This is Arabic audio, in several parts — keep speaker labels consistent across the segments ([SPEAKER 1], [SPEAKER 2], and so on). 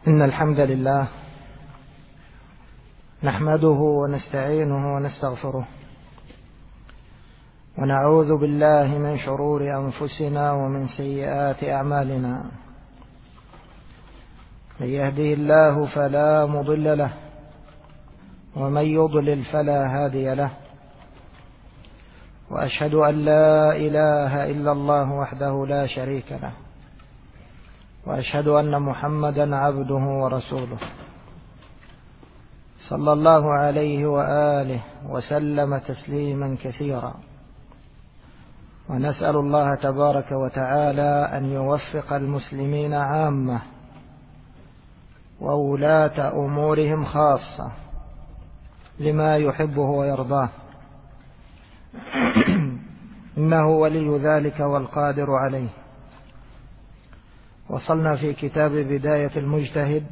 [SPEAKER 1] إن الحمد لله نحمده ونستعينه ونستغفره ونعوذ بالله من شرور أنفسنا ومن سيئات أعمالنا. من يهده الله فلا مضل له ومن يضلل فلا هادي له، وأشهد أن لا إله إلا الله وحده لا شريك له، وأشهد أن محمدا عبده ورسوله صلى الله عليه وآله وسلم تسليما كثيرا. ونسأل الله تبارك وتعالى أن يوفق المسلمين عامة وولاة أمورهم خاصة لما يحبه ويرضاه، إنه ولي ذلك والقادر عليه. وصلنا في كتاب بداية المجتهد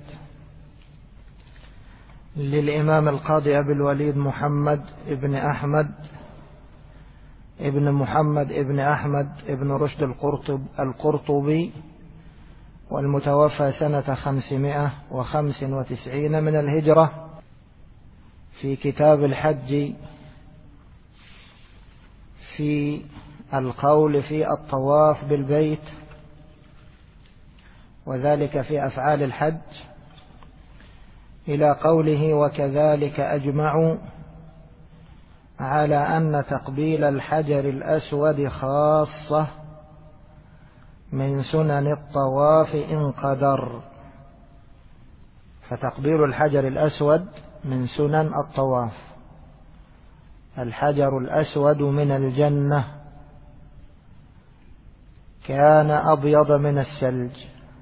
[SPEAKER 1] للإمام القاضي أبي الوليد محمد ابن أحمد ابن محمد ابن أحمد ابن رشد القرطبي، والمتوفى سنة 595 من الهجرة، في كتاب الحج في القول في الطواف بالبيت، وذلك في أفعال الحج، إلى قوله: وكذلك أجمعوا على أن تقبيل الحجر الأسود خاصة من سنن الطواف إن قدر. فتقبيل الحجر الأسود من سنن الطواف. الحجر الأسود من الجنة، كان أبيض من الثلج،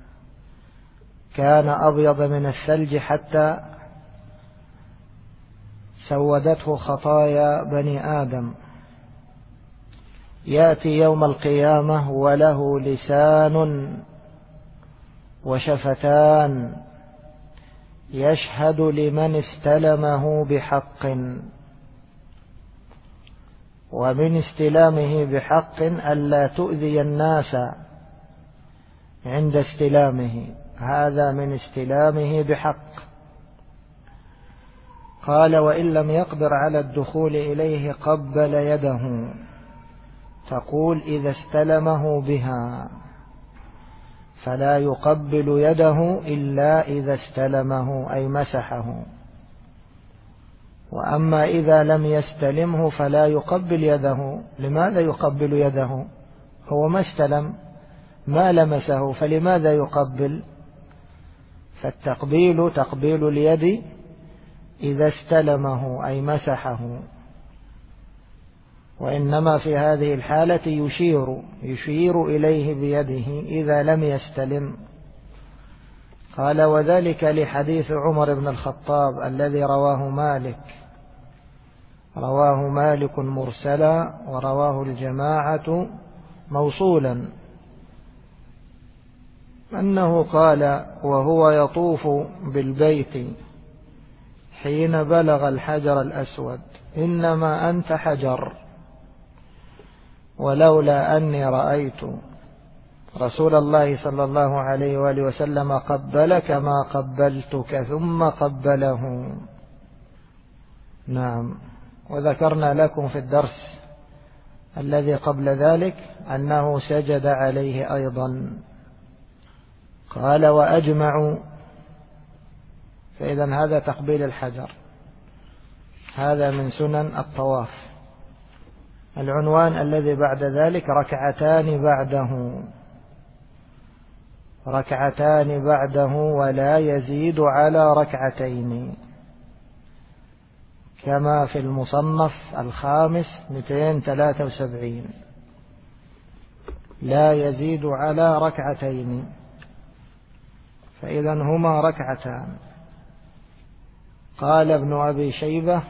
[SPEAKER 1] كان أبيض من الثلج حتى سودته خطايا بني آدم. يأتي يوم القيامة وله لسان وشفتان يشهد لمن استلمه بحق، ومن استلامه بحق ألا تؤذي الناس عند استلامه، هذا من استلامه بحق. قال: وإن لم يقدر على الدخول إليه قبل يده، تقول إذا استلمه بها، فلا يقبل يده إلا إذا استلمه أي مسحه. وأما إذا لم يستلمه فلا يقبل يده. لماذا يقبل يده؟ هو ما استلم، ما لمسه، فلماذا يقبل؟ فالتقبيل تقبيل اليد إذا استلمه أي مسحه، وإنما في هذه الحالة يشير إليه بيده إذا لم يستلم. قال: وذلك لحديث عمر بن الخطاب الذي رواه مالك مرسلا، ورواه الجماعة موصولا، أنه قال وهو يطوف بالبيت حين بلغ الحجر الأسود: إنما أنت حجر، ولولا أني رأيت رسول الله صلى الله عليه وآله وسلم قبلك ما قبلتك ثم قبله. نعم. وذكرنا لكم في الدرس الذي قبل ذلك أنه سجد عليه أيضا. قال: وأجمعوا. فإذا هذا تقبيل الحجر، هذا من سنن الطواف. العنوان الذي بعد ذلك: ركعتان بعده ولا يزيد على ركعتين، كما في المصنف الخامس 273، لا يزيد على ركعتين، فإذا هما ركعتان. قال ابن أبي شيبة: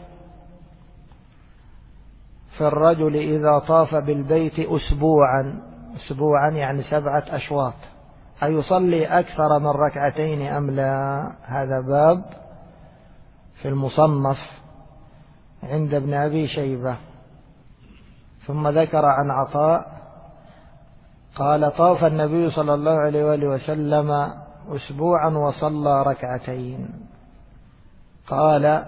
[SPEAKER 1] في الرجل إذا طاف بالبيت أسبوعا يعني 7 أشواط، أيصلي أكثر من ركعتين أم لا؟ هذا باب في المصنف عند ابن أبي شيبة. ثم ذكر عن عطاء قال: طاف النبي صلى الله عليه وآله وسلم أسبوعا وصلى ركعتين. قال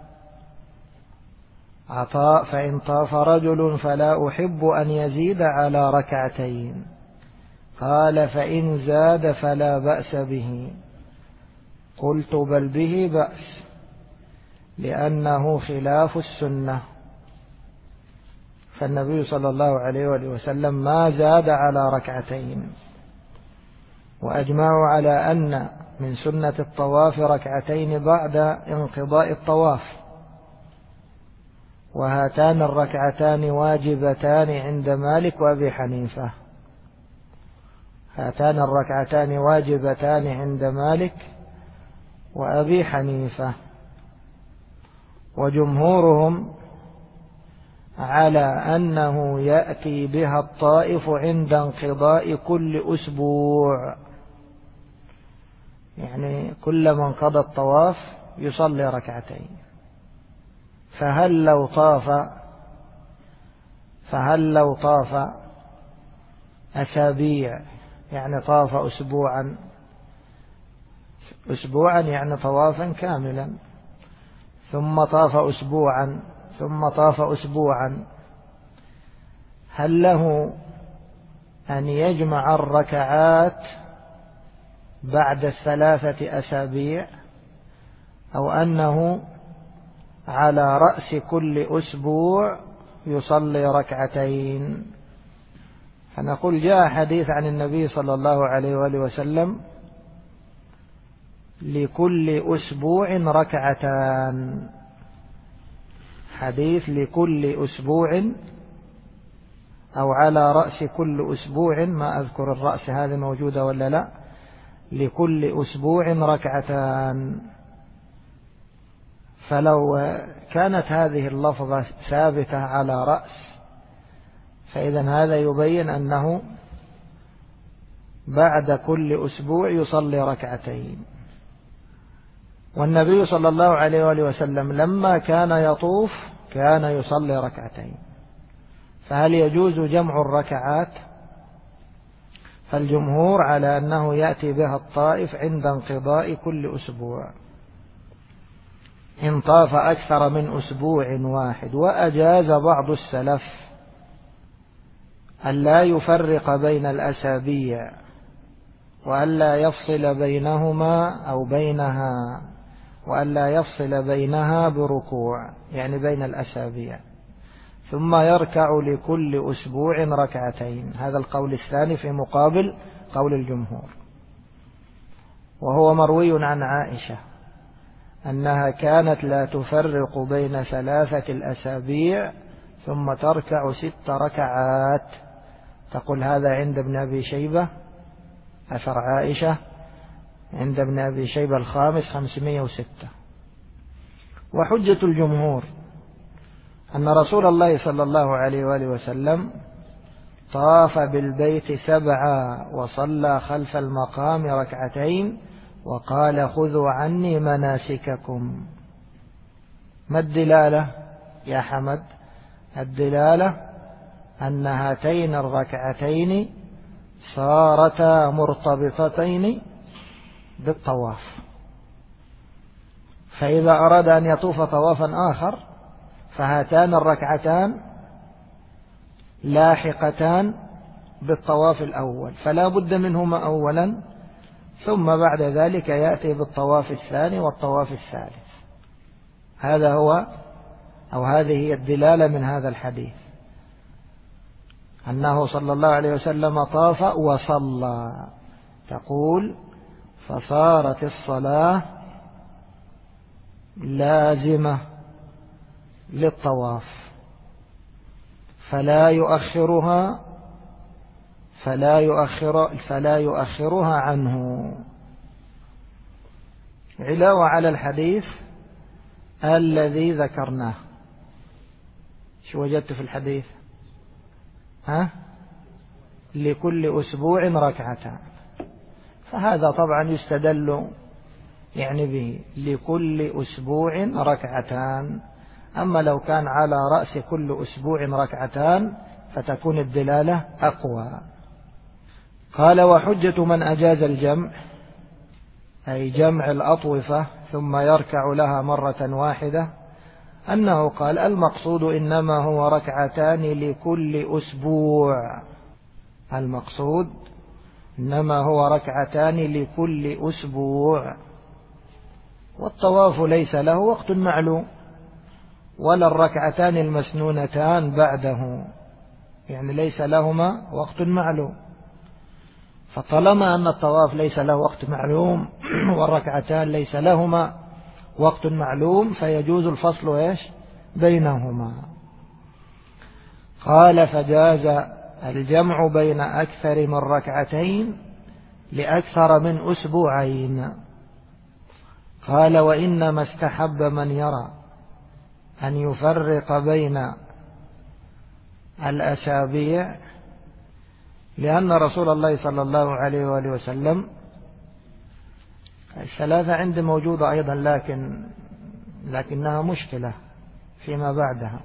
[SPEAKER 1] عطاء: فإن طاف رجل فلا أحب أن يزيد على ركعتين. قال: فإن زاد فلا بأس به. قلت: بل به بأس، لأنه خلاف السنة. فالنبي صلى الله عليه وآله وسلم ما زاد على ركعتين، وأجمعوا على أن من سنة الطواف ركعتين بعد انقضاء الطواف، وهاتان الركعتان واجبتان عند مالك وأبي حنيفة. هاتان الركعتان واجبتان عند مالك وأبي حنيفة، وجمهورهم على أنه يأتي بها الطائف عند انقضاء كل أسبوع، يعني كلما انقضى الطواف يصلي ركعتين. فهل لو طاف أسابيع، يعني طاف أسبوعا يعني طوافا كاملا، ثم طاف أسبوعا، ثم طاف أسبوعا، هل له أن يجمع الركعات بعد 3 أسابيع، أو أنه على رأس كل أسبوع يصلي ركعتين؟ فنقول: جاء حديث عن النبي صلى الله عليه وآله وسلم: لكل أسبوع ركعتان. حديث لكل أسبوع، أو على رأس كل أسبوع، ما أذكر الرأس هذه موجودة ولا لا، لكل أسبوع ركعتان. فلو كانت هذه اللفظة ثابتة على رأس، فإذا هذا يبين أنه بعد كل أسبوع يصلي ركعتين. والنبي صلى الله عليه وآله وسلم لما كان يطوف كان يصلي ركعتين، فهل يجوز جمع الركعات؟ فالجمهور على أنه يأتي بها الطائف عند انقضاء كل أسبوع، إن طاف أكثر من أسبوع واحد. وأجاز بعض السلف أن لا يفرق بين الأسابيع، وأن لا يفصل بينهما أو بينها، وأن لا يفصل بينها بركوع، يعني بين الأسابيع، ثم يركع لكل أسبوع ركعتين. هذا القول الثاني في مقابل قول الجمهور. وهو مروي عن عائشة أنها كانت لا تفرق بين 3 الأسابيع ثم تركع 6 ركعات. تقول هذا عند ابن أبي شيبة، أثر عائشة عند ابن أبي شيبة الخامس 506. وحجة الجمهور أن رسول الله صلى الله عليه وآله وسلم طاف بالبيت 7 وصلى خلف المقام ركعتين وقال: خذوا عني مناسككم. ما الدلالة يا حمد؟ الدلالة أن هاتين الركعتين صارتا مرتبطتين بالطواف، فإذا أراد أن يطوف طوافا آخر فهاتان الركعتان لاحقتان بالطواف الأول، فلا بد منهما أولا، ثم بعد ذلك يأتي بالطواف الثاني والطواف الثالث. هذا هو، أو هذه هي الدلالة من هذا الحديث، أنه صلى الله عليه وسلم طاف وصلى. تقول: فصارت الصلاة لازمة للطواف، فلا يؤخرها عنه. علاوة على الحديث الذي ذكرناه. شو وجدت في الحديث؟ لكل أسبوع ركعتان، فهذا طبعا يستدل يعني به لكل أسبوع ركعتان. أما لو كان على رأس كل أسبوع ركعتان فتكون الدلالة أقوى. قال: وحجة من أجاز الجمع أي جمع الأطوفة ثم يركع لها مرة واحدة، أنه قال المقصود إنما هو ركعتان لكل أسبوع. المقصود إنما هو ركعتان لكل أسبوع، والطواف ليس له وقت معلوم، ولا الركعتان المسنونتان بعده، يعني ليس لهما وقت معلوم. فطالما أن الطواف ليس له وقت معلوم والركعتان ليس لهما وقت معلوم، فيجوز الفصل بينهما. قال فجاز الجمع بين أكثر من ركعتين لأكثر من أسبوعين. قال وإنما استحب من يرى أن يفرق بين الأسابيع، لأن رسول الله صلى الله عليه وآله وسلم، الثلاثة عند موجودة أيضا لكنها مشكلة فيما بعدها.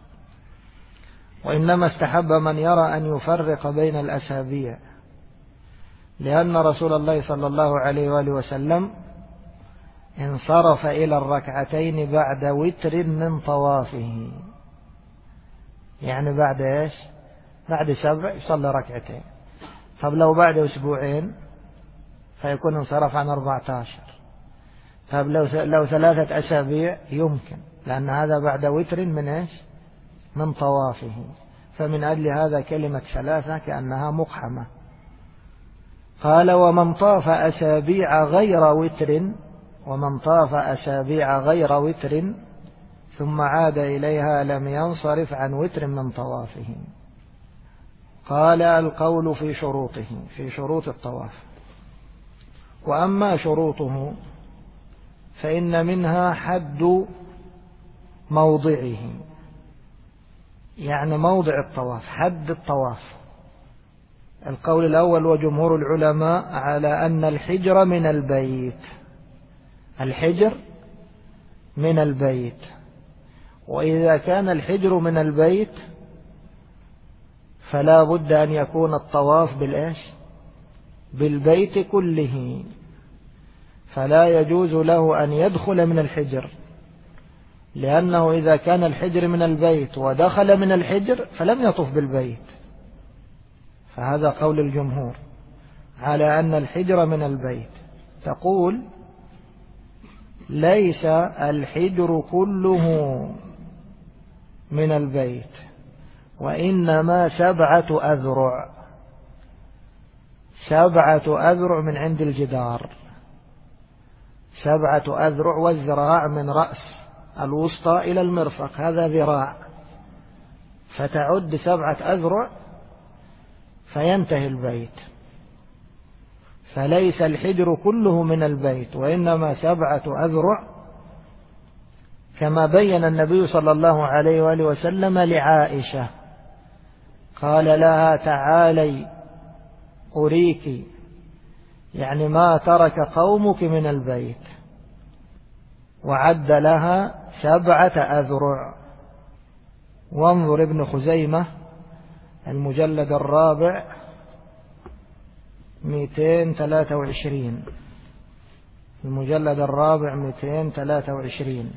[SPEAKER 1] وإنما استحب من يرى أن يفرق بين الأسابيع، لأن رسول الله صلى الله عليه وآله وسلم انصرف إلى الركعتين بعد وتر من طوافه، يعني بعد بعد 7 يصلي ركعتين. طب لو بعد أسبوعين فيكون انصرف عن 14. طب لو 3 أسابيع يمكن، لأن هذا بعد وتر من طوافه. فمن أجل هذا كلمة 3 كأنها مقحمة. قال ومن طاف أسابيع غير وتر ثم عاد إليها لم ينصرف عن وتر من طوافه. قال القول في شروطه، في شروط الطواف. وأما شروطه فإن منها حد موضعه، يعني موضع الطواف، حد الطواف. القول الأول وجمهور العلماء على أن الحجر من البيت، الحجر من البيت. وإذا كان الحجر من البيت فلا بد أن يكون الطواف بالبيت كله، فلا يجوز له أن يدخل من الحجر، لأنه إذا كان الحجر من البيت ودخل من الحجر فلم يطف بالبيت. فهذا قول الجمهور على أن الحجر من البيت. تقول ليس الحجر كله من البيت، وإنما 7 أذرع، 7 أذرع من عند الجدار، 7 أذرع، والذراع من رأس الوسطى إلى المرفق، هذا ذراع، فتعد 7 أذرع فينتهي البيت. فليس الحجر كله من البيت، وإنما 7 أذرع، كما بين النبي صلى الله عليه وآله وسلم لعائشة، قال لها تعالي أريك، يعني ما ترك قومك من البيت، وعد لها 7 أذرع. وانظر ابن خزيمة المجلد الرابع 223، المجلد الرابع 223.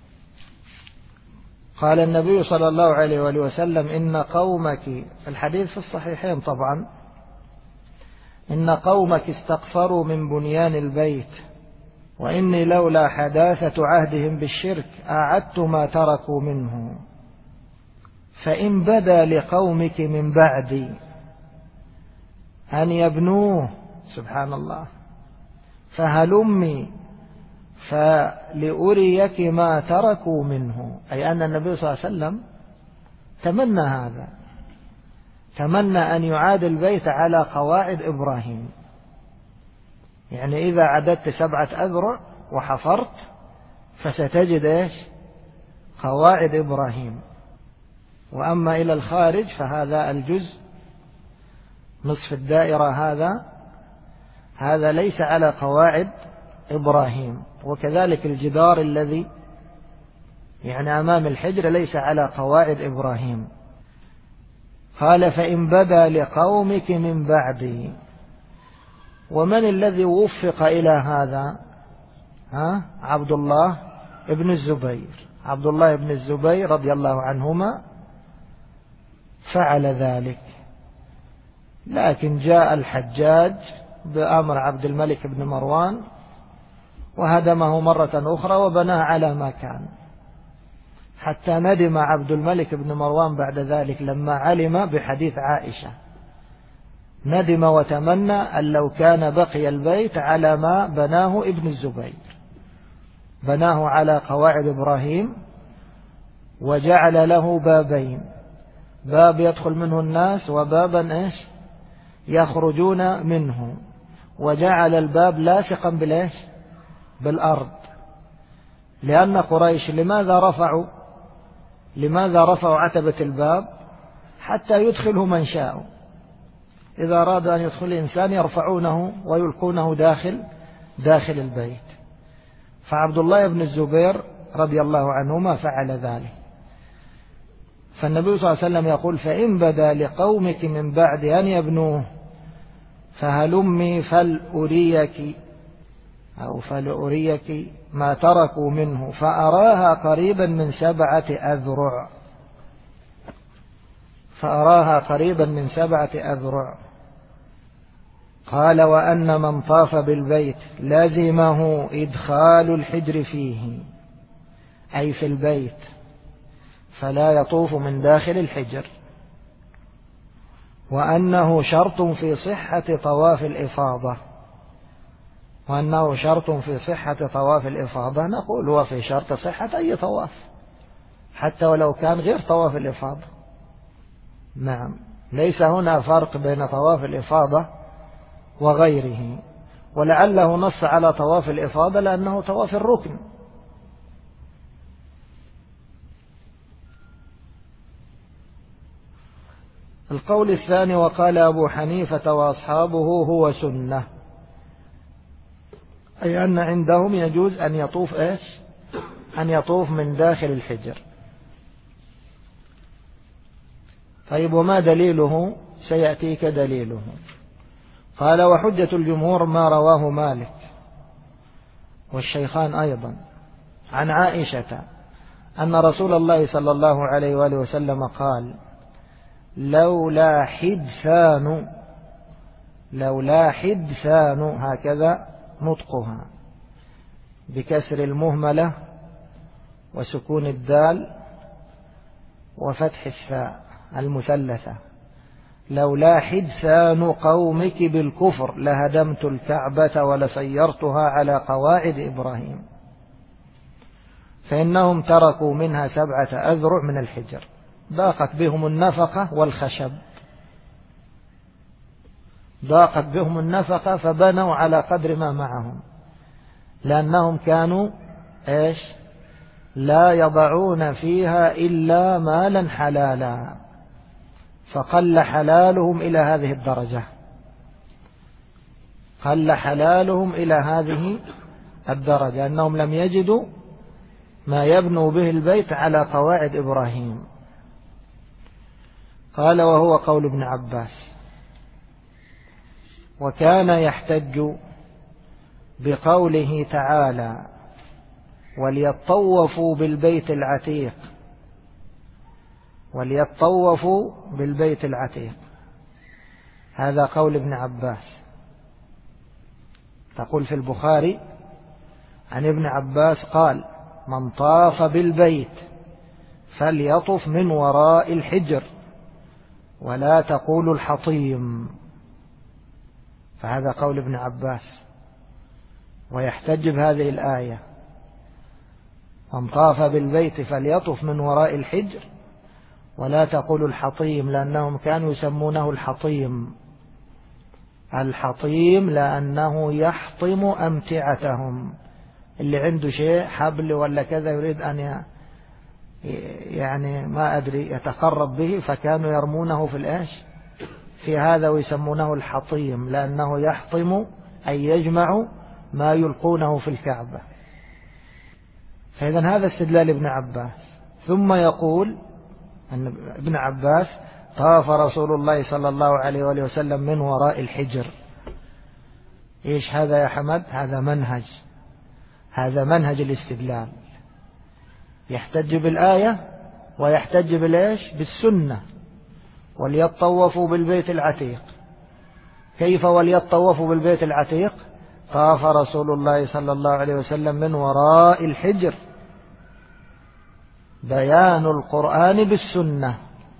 [SPEAKER 1] قال النبي صلى الله عليه وآله وسلم إن قومك، الحديث في الصحيحين طبعا، إن قومك استقصروا من بنيان البيت، وإني لولا حداثة عهدهم بالشرك أعدت ما تركوا منه، فإن بدا لقومك من بعدي أن يبنوه، سبحان الله، فهلمي فلأريك ما تركوا منه. أي أن النبي صلى الله عليه وسلم تمنى هذا، تمنى أن يعاد البيت على قواعد إبراهيم. يعني إذا عددت 7 أذرع وحفرت فستجد قواعد إبراهيم. وأما إلى الخارج فهذا الجزء نصف الدائرة هذا ليس على قواعد إبراهيم، وكذلك الجدار الذي يعني أمام الحجر ليس على قواعد إبراهيم. قال فإن بدا لقومك من بعدي، ومن الذي وفق إلى هذا؟ عبد الله بن الزبير. عبد الله بن الزبير رضي الله عنهما فعل ذلك، لكن جاء الحجاج بأمر عبد الملك بن مروان وهدمه مرة أخرى وبناه على ما كان، حتى ندم عبد الملك بن مروان بعد ذلك لما علم بحديث عائشة، ندم وتمنى أن لو كان بقي البيت على ما بناه ابن الزبير، بناه على قواعد إبراهيم وجعل له بابين، باب يدخل منه الناس وبابا يخرجون منه، وجعل الباب لاصقا بالأرض. لأن قريش لماذا رفعوا عتبة الباب؟ حتى يدخله من شاء، إذا أرادوا أن يدخل إنسان يرفعونه ويلقونه داخل البيت. فعبد الله بن الزبير رضي الله عنهما فعل ذلك. فالنبي صلى الله عليه وسلم يقول: فإن بدا لقومك من بعد أن يبنوه فهلمي فلأريك ما تركوا منه فأراها قريبا من 7 أذرع. قال: وأن من طاف بالبيت لازمه إدخال الحجر فيه، أي في البيت، فلا يطوف من داخل الحجر، وأنه شرط في صحة طواف الإفاضة. نقول: وفي شرط صحة أي طواف، حتى ولو كان غير طواف الإفاضة. نعم، ليس هنا فرق بين طواف الإفاضة وغيره، ولعله نص على طواف الإفاضة لأنه طواف الركن. القول الثاني: وقال أبو حنيفة وأصحابه هو سنة، أي أن عندهم يجوز أن يطوف من داخل الحجر. طيب، وما دليله؟ سيأتيك دليله. قال: وحجة الجمهور ما رواه مالك والشيخان أيضا عن عائشة أن رسول الله صلى الله عليه وآله وسلم قال: لولا حدثان، هكذا نطقها بكسر المهملة وسكون الدال وفتح الثاء المثلثة، لولا حدثان قومك بالكفر لهدمت الكعبة ولسيرتها على قواعد إبراهيم، فإنهم تركوا منها 7 أذرع من الحجر، ضاقت بهم النفقة والخشب، ضاقت بهم النفقة فبنوا على قدر ما معهم، لأنهم كانوا لا يضعون فيها إلا مالا حلالا، فقل حلالهم إلى هذه الدرجة، أنهم لم يجدوا ما يبنوا به البيت على قواعد إبراهيم. قال: وهو قول ابن عباس. وكان يحتج بقوله تعالى: وليطوفوا بالبيت العتيق، هذا قول ابن عباس. تقول في البخاري عن ابن عباس قال: من طاف بالبيت فليطف من وراء الحجر ولا تقول الحطيم، فهذا قول ابن عباس، ويحتج بهذه الآية: من طاف بالبيت فليطف من وراء الحجر ولا تقول الحطيم، لأنهم كانوا يسمونه الحطيم لأنه يحطم أمتعتهم، اللي عنده شيء حبل ولا كذا يريد أن ما أدري يتقرب به، فكانوا يرمونه في هذا ويسمونه الحطيم، لأنه يحطم أي يجمع ما يلقونه في الكعبة. فإذا هذا استدلال ابن عباس. ثم يقول أن ابن عباس: طاف رسول الله صلى الله عليه وآله وسلم من وراء الحجر، إيش هذا يا حمد؟ هذا منهج الاستدلال، يحتج بالآية ويحتج بالإيش؟ بالسنة. وليطوفوا بالبيت العتيق. كيف وليطوفوا بالبيت العتيق؟ طاف رسول الله صلى الله عليه وسلم من وراء الحجر، بيان القرآن بالسنة.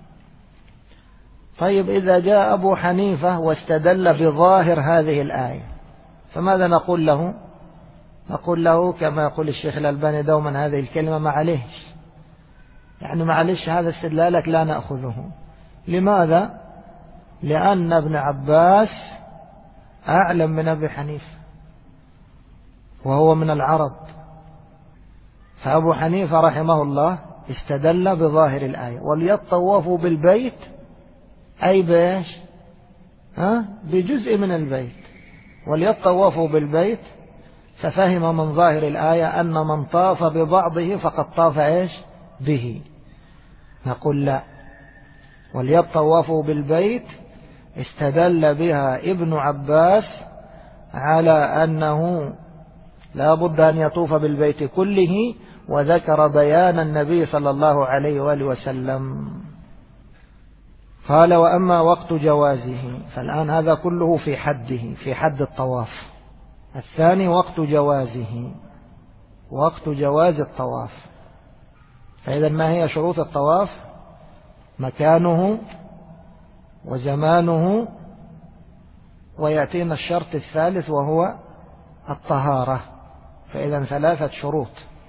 [SPEAKER 1] طيب إذا جاء أبو حنيفة واستدل بظاهر هذه الآية فماذا نقول له؟ نقول له كما يقول الشيخ الألباني دوما هذه الكلمة معليش، يعني معليش هذا استدلالك لا نأخذه. لماذا؟ لأن ابن عباس أعلم من أبي حنيفة وهو من العرب، فأبو حنيفة رحمه الله استدل بظاهر الآية وليطوفوا بالبيت، أي بإيش؟ بجزء من البيت، وليطوفوا بالبيت، ففهم من ظاهر الآية أن من طاف ببعضه فقد طاف إيش؟ به. نقول لا، وليطوفوا بالبيت استدل بها ابن عباس على أنه لا بد أن يطوف بالبيت كله، وذكر بيان النبي صلى الله عليه وآله وسلم. قال وأما وقت جوازه، فالآن هذا كله في حده، في حد الطواف. الثاني وقت جوازه، وقت جواز الطواف. فإذا ما هي شروط الطواف؟ مكانه وزمانه، ويأتينا الشرط الثالث وهو الطهارة. فإذا 3 شروط: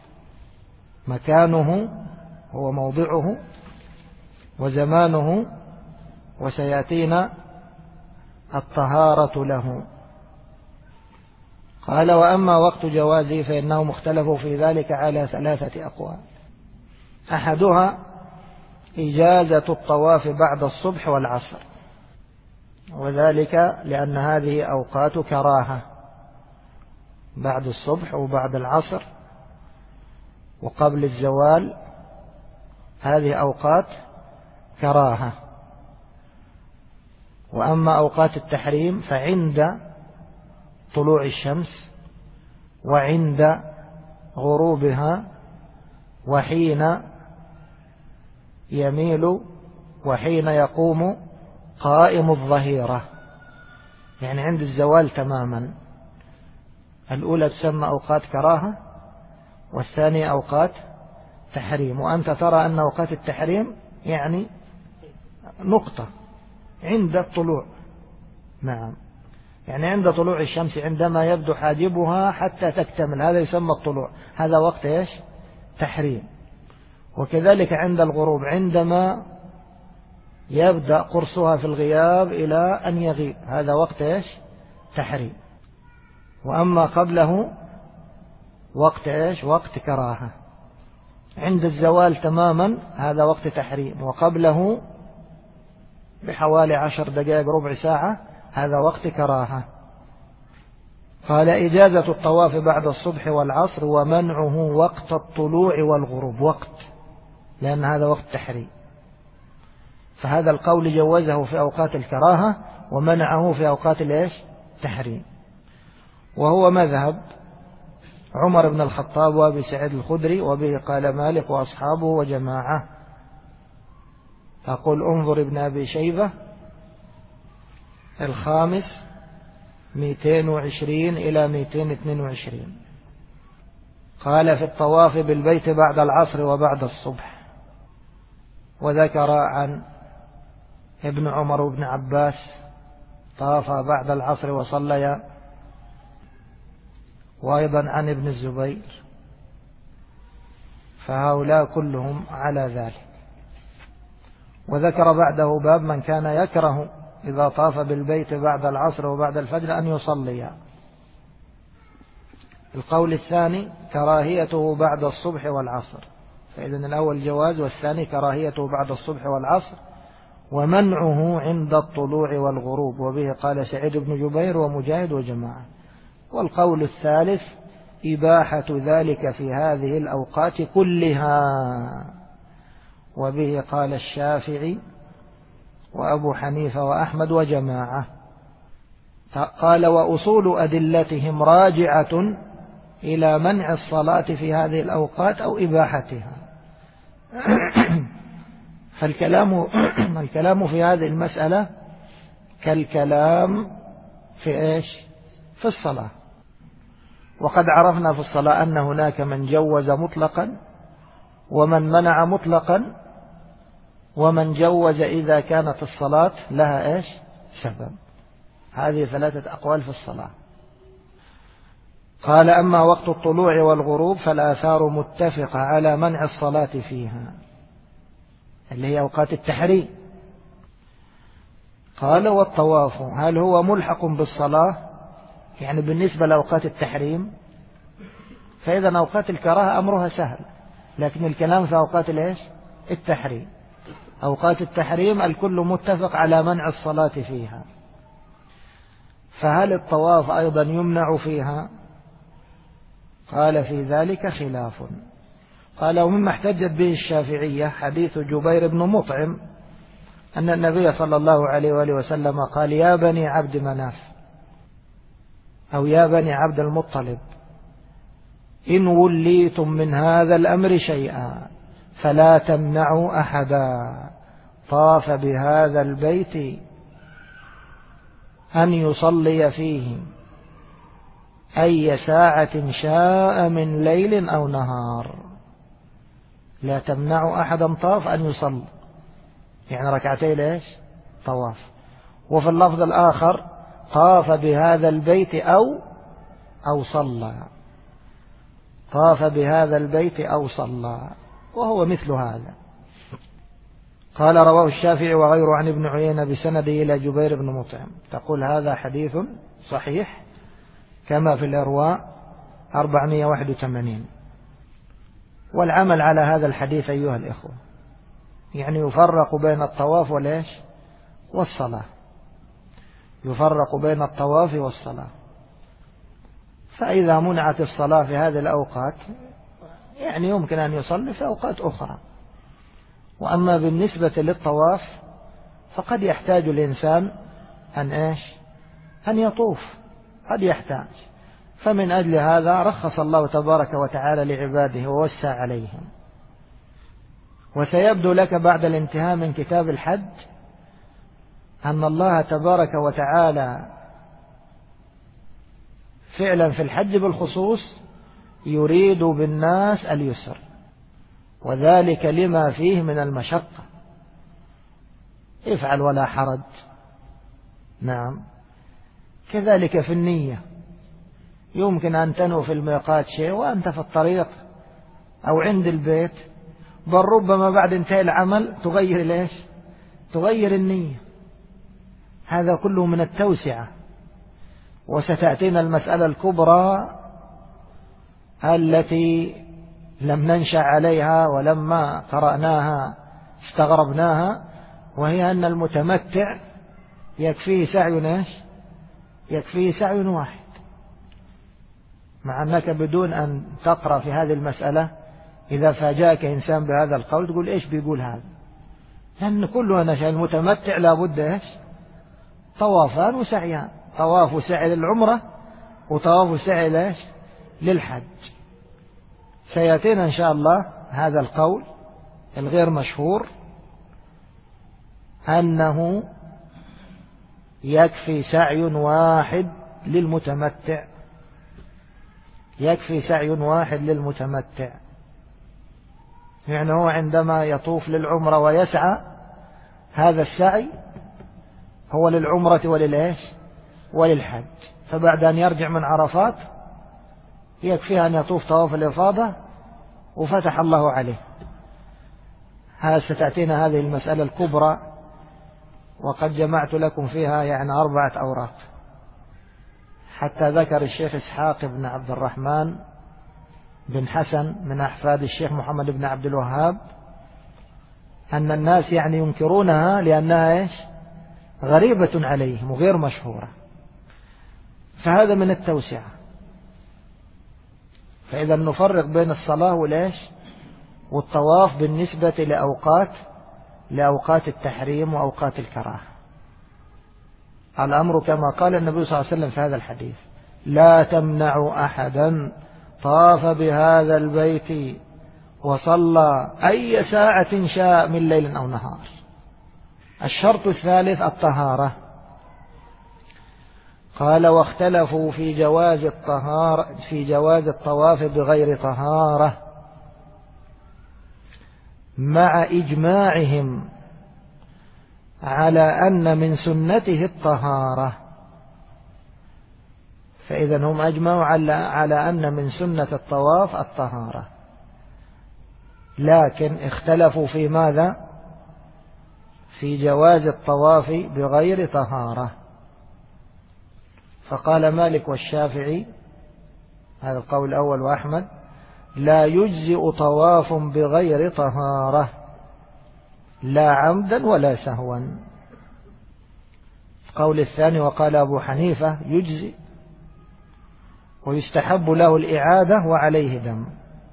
[SPEAKER 1] مكانه هو موضعه، وزمانه، وسيأتينا الطهارة له. قال وأما وقت جوازه فإنهم اختلفوا في ذلك على 3 أقوال. أحدها إجازة الطواف بعد الصبح والعصر، وذلك لأن هذه أوقات كراهة، بعد الصبح وبعد العصر وقبل الزوال، هذه أوقات كراهة. وأما أوقات التحريم فعند طلوع الشمس وعند غروبها وحين يميل وحين يقوم قائم الظهيرة، يعني عند الزوال تماما. الأولى تسمى أوقات كراهة، والثانية أوقات تحريم. وأنت ترى أن أوقات التحريم يعني نقطة عند الطلوع. نعم، يعني عند طلوع الشمس، عندما يبدو حاجبها حتى تكتمل، هذا يسمى الطلوع، هذا وقت إيش؟ تحريم. وكذلك عند الغروب، عندما يبدأ قرصها في الغياب إلى أن يغيب، هذا وقت إيش؟ تحريم. وأما قبله وقت إيش؟ وقت كراهة. عند الزوال تماما هذا وقت تحريم، وقبله بحوالي 10 دقائق ربع ساعة هذا وقت كراهة. قال إجازة الطواف بعد الصبح والعصر ومنعه وقت الطلوع والغروب، وقت، لأن هذا وقت تحريم. فهذا القول جوزه في أوقات الكراهة ومنعه في أوقات الإيش؟ تحريم. وهو مذهب عمر بن الخطاب وأبي سعيد الخدري، وبه قال مالك وأصحابه وجماعة. أقول انظر ابن أبي شيبة الخامس 220 إلى 222. قال في الطواف بالبيت بعد العصر وبعد الصبح. وذكر عن ابن عمر وابن عباس طاف بعد العصر وصليا، وأيضا عن ابن الزبير، فهؤلاء كلهم على ذلك. وذكر بعده باب من كان يكره إذا طاف بالبيت بعد العصر وبعد الفجر أن يصلي. القول الثاني كراهيته بعد الصبح والعصر، فإذن الأول جواز، والثاني كراهيته بعد الصبح والعصر، ومنعه عند الطلوع والغروب، وبه قال سعيد بن جبير ومجاهد وجماعة. والقول الثالث إباحة ذلك في هذه الأوقات كلها، وبه قال الشافعي وأبو حنيفة وأحمد وجماعة. قال وأصول أدلتهم راجعة إلى منع الصلاة في هذه الأوقات أو إباحتها. فالكلام في هذه المسألة كالكلام في إيش؟ في الصلاة. وقد عرفنا في الصلاة أن هناك من جوز مطلقا ومن منع مطلقا ومن جوز إذا كانت الصلاة لها إيش؟ سبب. هذه 3 أقوال في الصلاة. قال أما وقت الطلوع والغروب فالآثار متفقة على منع الصلاة فيها اللي هي أوقات التحريم. قال والطواف هل هو ملحق بالصلاة؟ يعني بالنسبة لأوقات التحريم فإذا أوقات الكراهة أمرها سهل، لكن الكلام في أوقات التحريم. أوقات التحريم الكل متفق على منع الصلاة فيها، فهل الطواف أيضا يمنع فيها؟ قال في ذلك خلاف. قال ومما احتجت به الشافعية حديث جبير بن مطعم أن النبي صلى الله عليه وآله وسلم قال يا بني عبد مناف أو يا بني عبد المطلب إن وليتم من هذا الأمر شيئا فلا تمنعوا أحدا طاف بهذا البيت أن يصلي فيه أي ساعة شاء من ليل أو نهار. لا تمنعوا أحدا طاف أن يصلي، يعني ركعتين ليش؟ طواف. وفي اللفظ الآخر طاف بهذا البيت أو صلى، طاف بهذا البيت أو صلى، وهو مثل هذا. قال رواه الشافعي وغيره عن ابن عيينة بسنده إلى جبير بن مطعم. تقول هذا حديث صحيح كما في الإرواء 481. والعمل على هذا الحديث أيها الإخوة يعني يفرق بين الطواف والصلاة، يفرق بين الطواف والصلاة. فإذا منعت الصلاة في هذه الأوقات يعني يمكن أن يصلي في أوقات أخرى. وأما بالنسبة للطواف فقد يحتاج الإنسان أن يطوف، قد يحتاج. فمن أجل هذا رخص الله تبارك وتعالى لعباده ووسع عليهم. وسيبدو لك بعد الانتهاء من كتاب الحج أن الله تبارك وتعالى فعلا في الحج بالخصوص يريد بالناس اليسر، وذلك لما فيه من المشقة. افعل ولا حرج. نعم. كذلك في النية يمكن أن تنوي في الميقات شيء وأنت في الطريق أو عند البيت، بل ربما بعد انتهاء العمل تغير النية. هذا كله من التوسعة. وستأتينا المسألة الكبرى التي لم ننشأ عليها ولما قرأناها استغربناها، وهي أن المتمتع يكفيه سعي واحد. مع أنك بدون أن تقرأ في هذه المسألة إذا فاجأك إنسان بهذا القول تقول إيش بيقول هذا؟ لأن كلنا نشأ المتمتع لابد طوافان وسعيان، طواف وسعي للعمرة وطواف وسعي للحج. سيأتينا إن شاء الله هذا القول الغير مشهور أنه يكفي سعي واحد للمتمتع، يكفي سعي واحد للمتمتع. يعني هو عندما يطوف للعمرة ويسعى هذا السعي هو للعمرة وللحج، فبعد أن يرجع من عرفات يكفي أن يطوف طواف الإفاضة وفتح الله عليه. هذا ستأتينا هذه المسألة الكبرى، وقد جمعت لكم فيها 4 أوراق، حتى ذكر الشيخ إسحاق بن عبد الرحمن بن حسن من أحفاد الشيخ محمد بن عبد الوهاب أن الناس ينكرونها لأنها غريبة عليهم وغير مشهورة. فهذا من التوسعة. فإذا نفرق بين الصلاة والطواف بالنسبة لأوقات التحريم وأوقات الكراهة. الأمر كما قال النبي صلى الله عليه وسلم في هذا الحديث: لا تمنع أحدا طاف بهذا البيت وصلى أي ساعة شاء من ليل أو نهار. الشرط الثالث الطهارة. قال: واختلفوا في جواز الطواف بغير طهارة، مع إجماعهم على أن من سنته الطهارة. فإذا هم أجمعوا على أن من سنة الطواف الطهارة، لكن اختلفوا في ماذا؟ في جواز الطواف بغير طهارة. فقال مالك والشافعي، هذا القول الأول، وأحمد: لا يجزئ طواف بغير طهارة، لا عمدا ولا سهوا. القول الثاني وقال أبو حنيفة: يجزئ ويستحب له الإعادة وعليه دم.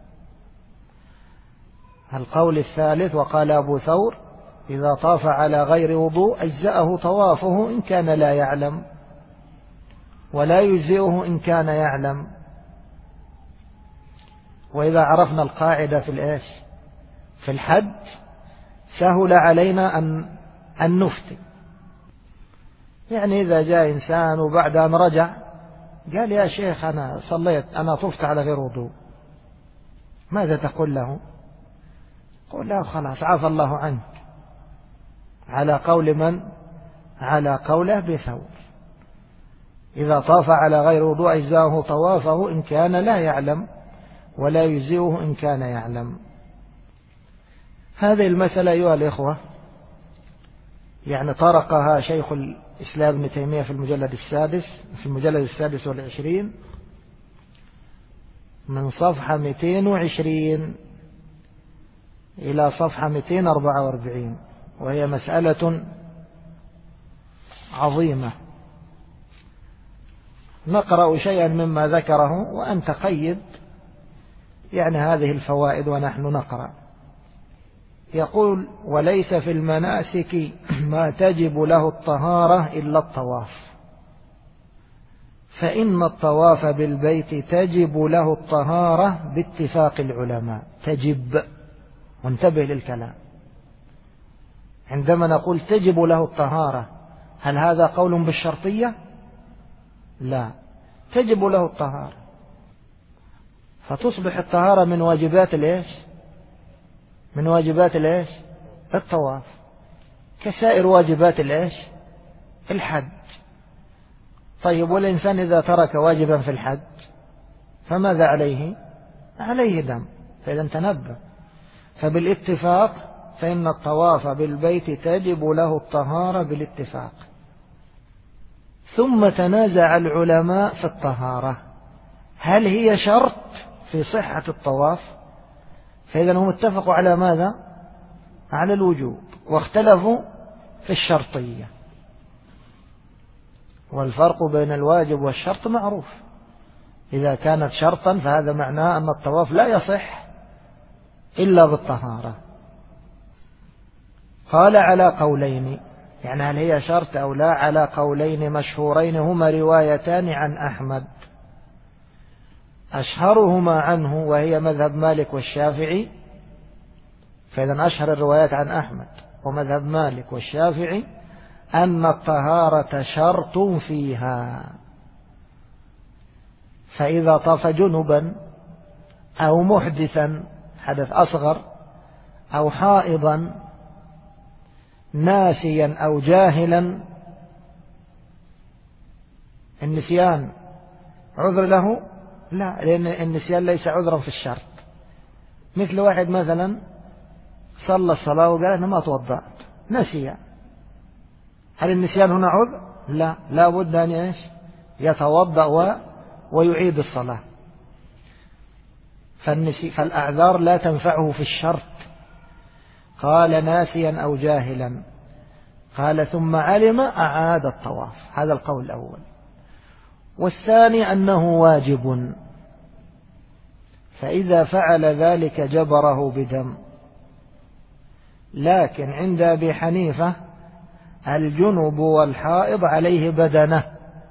[SPEAKER 1] القول الثالث وقال أبو ثور: إذا طاف على غير وضوء أجزأه طوافه إن كان لا يعلم، ولا يجزئه إن كان يعلم. وإذا عرفنا القاعدة في الحج سهل علينا أن نفتي. يعني إذا جاء إنسان وبعد أن رجع قال: يا شيخ أنا صليت، أنا طفت على غير وضوء، ماذا تقول له؟ قل له: خلاص عفى الله عنك. على قول من؟ على قوله بثور: إذا طاف على غير وضوء أجزاه طوافه إن كان لا يعلم، ولا يجزئه إن كان يعلم. هذه المسألة أيها الإخوة يعني طرقها شيخ الإسلام ابن تيمية في المجلد السادس والعشرين من صفحة 220 إلى صفحة 244، وهي مسألة عظيمة. نقرأ شيئا مما ذكره وأن تقيد يعني هذه الفوائد ونحن نقرأ. يقول: وليس في المناسك ما تجب له الطهارة إلا الطواف، فإن الطواف بالبيت تجب له الطهارة باتفاق العلماء. تجب، وانتبه للكلام، عندما نقول تجب له الطهارة هل هذا قول بالشرطية؟ لا، تجب له الطهارة، فتصبح الطهارة من واجبات من واجبات الطواف، كسائر واجبات الحج. طيب، والإنسان إذا ترك واجبا في الحج فماذا عليه؟ عليه دم. فإذا تنبه، فبالاتفاق فإن الطواف بالبيت تجب له الطهارة بالاتفاق. ثم تنازع العلماء في الطهارة، هل هي شرط في صحة الطواف؟ فإذا هم اتفقوا على ماذا؟ على الوجوب، واختلفوا في الشرطية. والفرق بين الواجب والشرط معروف، إذا كانت شرطا فهذا معناه أن الطواف لا يصح إلا بالطهارة. قال: على قولين، يعني هل هي شرط أو لا؟ على قولين مشهورين هما روايتان عن أحمد، أشهرهما عنه وهي مذهب مالك والشافعي. فإذا أشهر الروايات عن أحمد ومذهب مالك والشافعي أن الطهارة شرط فيها، فإذا طاف جنبا أو محدثا حدث أصغر أو حائضا ناسيا أو جاهلا، النسيان عذر له؟ لا، لأن النسيان ليس عذرا في الشرط. مثل واحد مثلا صلى الصلاة وقال: أنا ما توضأت، نسي، هل النسيان هنا عذر؟ لا، لا بد أن يتوضأ ويعيد الصلاة. فالأعذار لا تنفعه في الشرط. قال: ناسيا أو جاهلا. قال: ثم علم أعاد الطواف. هذا القول الأول. والثاني أنه واجب، فإذا فعل ذلك جبره بدم. لكن عند أبي حنيفة الجنب والحائض عليه بدنة،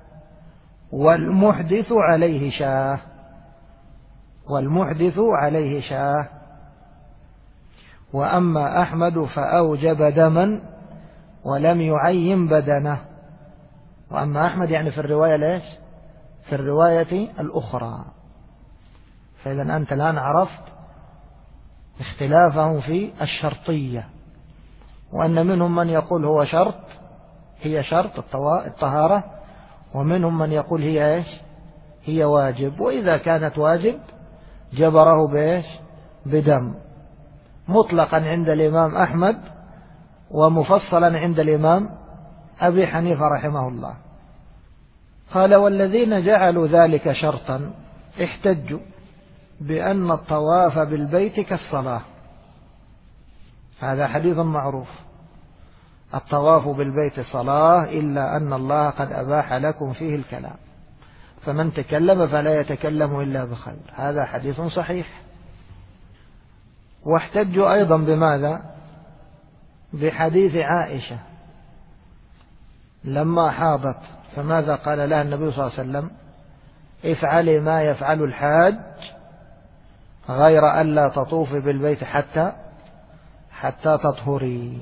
[SPEAKER 1] والمحدث عليه شاه، والمحدث عليه شاه. وأما أحمد فأوجب دما ولم يعين بدنه. وأما أحمد يعني في الرواية ليش؟ في الرواية الأخرى. فإذا أنت الآن عرفت اختلافهم في الشرطية، وأن منهم من يقول هو شرط، هي شرط الطهارة، ومنهم من يقول هي إيش؟ هي واجب. وإذا كانت واجب جبره بإيش؟ بدم، مطلقا عند الإمام أحمد ومفصلا عند الإمام أبي حنيفة رحمه الله. قال: والذين جعلوا ذلك شرطا احتجوا بأن الطواف بالبيت كالصلاة. هذا حديث معروف: الطواف بالبيت صلاة إلا أن الله قد أباح لكم فيه الكلام، فمن تكلم فلا يتكلم إلا بخير. هذا حديث صحيح. واحتجوا أيضا بماذا؟ بحديث عائشة لما حاضت، فماذا قال لها النبي صلى الله عليه وسلم؟ افعلي ما يفعل الحاج غير أن لا تطوفي بالبيت حتى تطهري.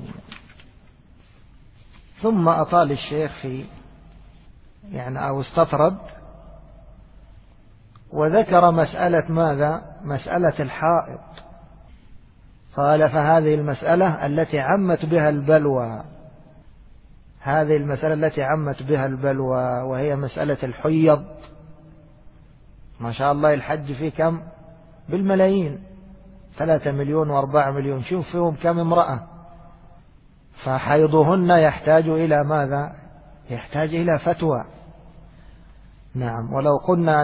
[SPEAKER 1] ثم أطال الشيخ في أو استطرد وذكر مسألة ماذا؟ مسألة الحائض. قال: فهذه المسألة التي عمت بها البلوى، هذه المسألة التي عمت بها البلوى، وهي مسألة الحيض. ما شاء الله الحج فيه كم؟ بالملايين، 3 مليون و4 مليون، شوف فيهم كم امرأة. فحيضهن يحتاج إلى ماذا؟ يحتاج إلى فتوى. نعم. ولو قلنا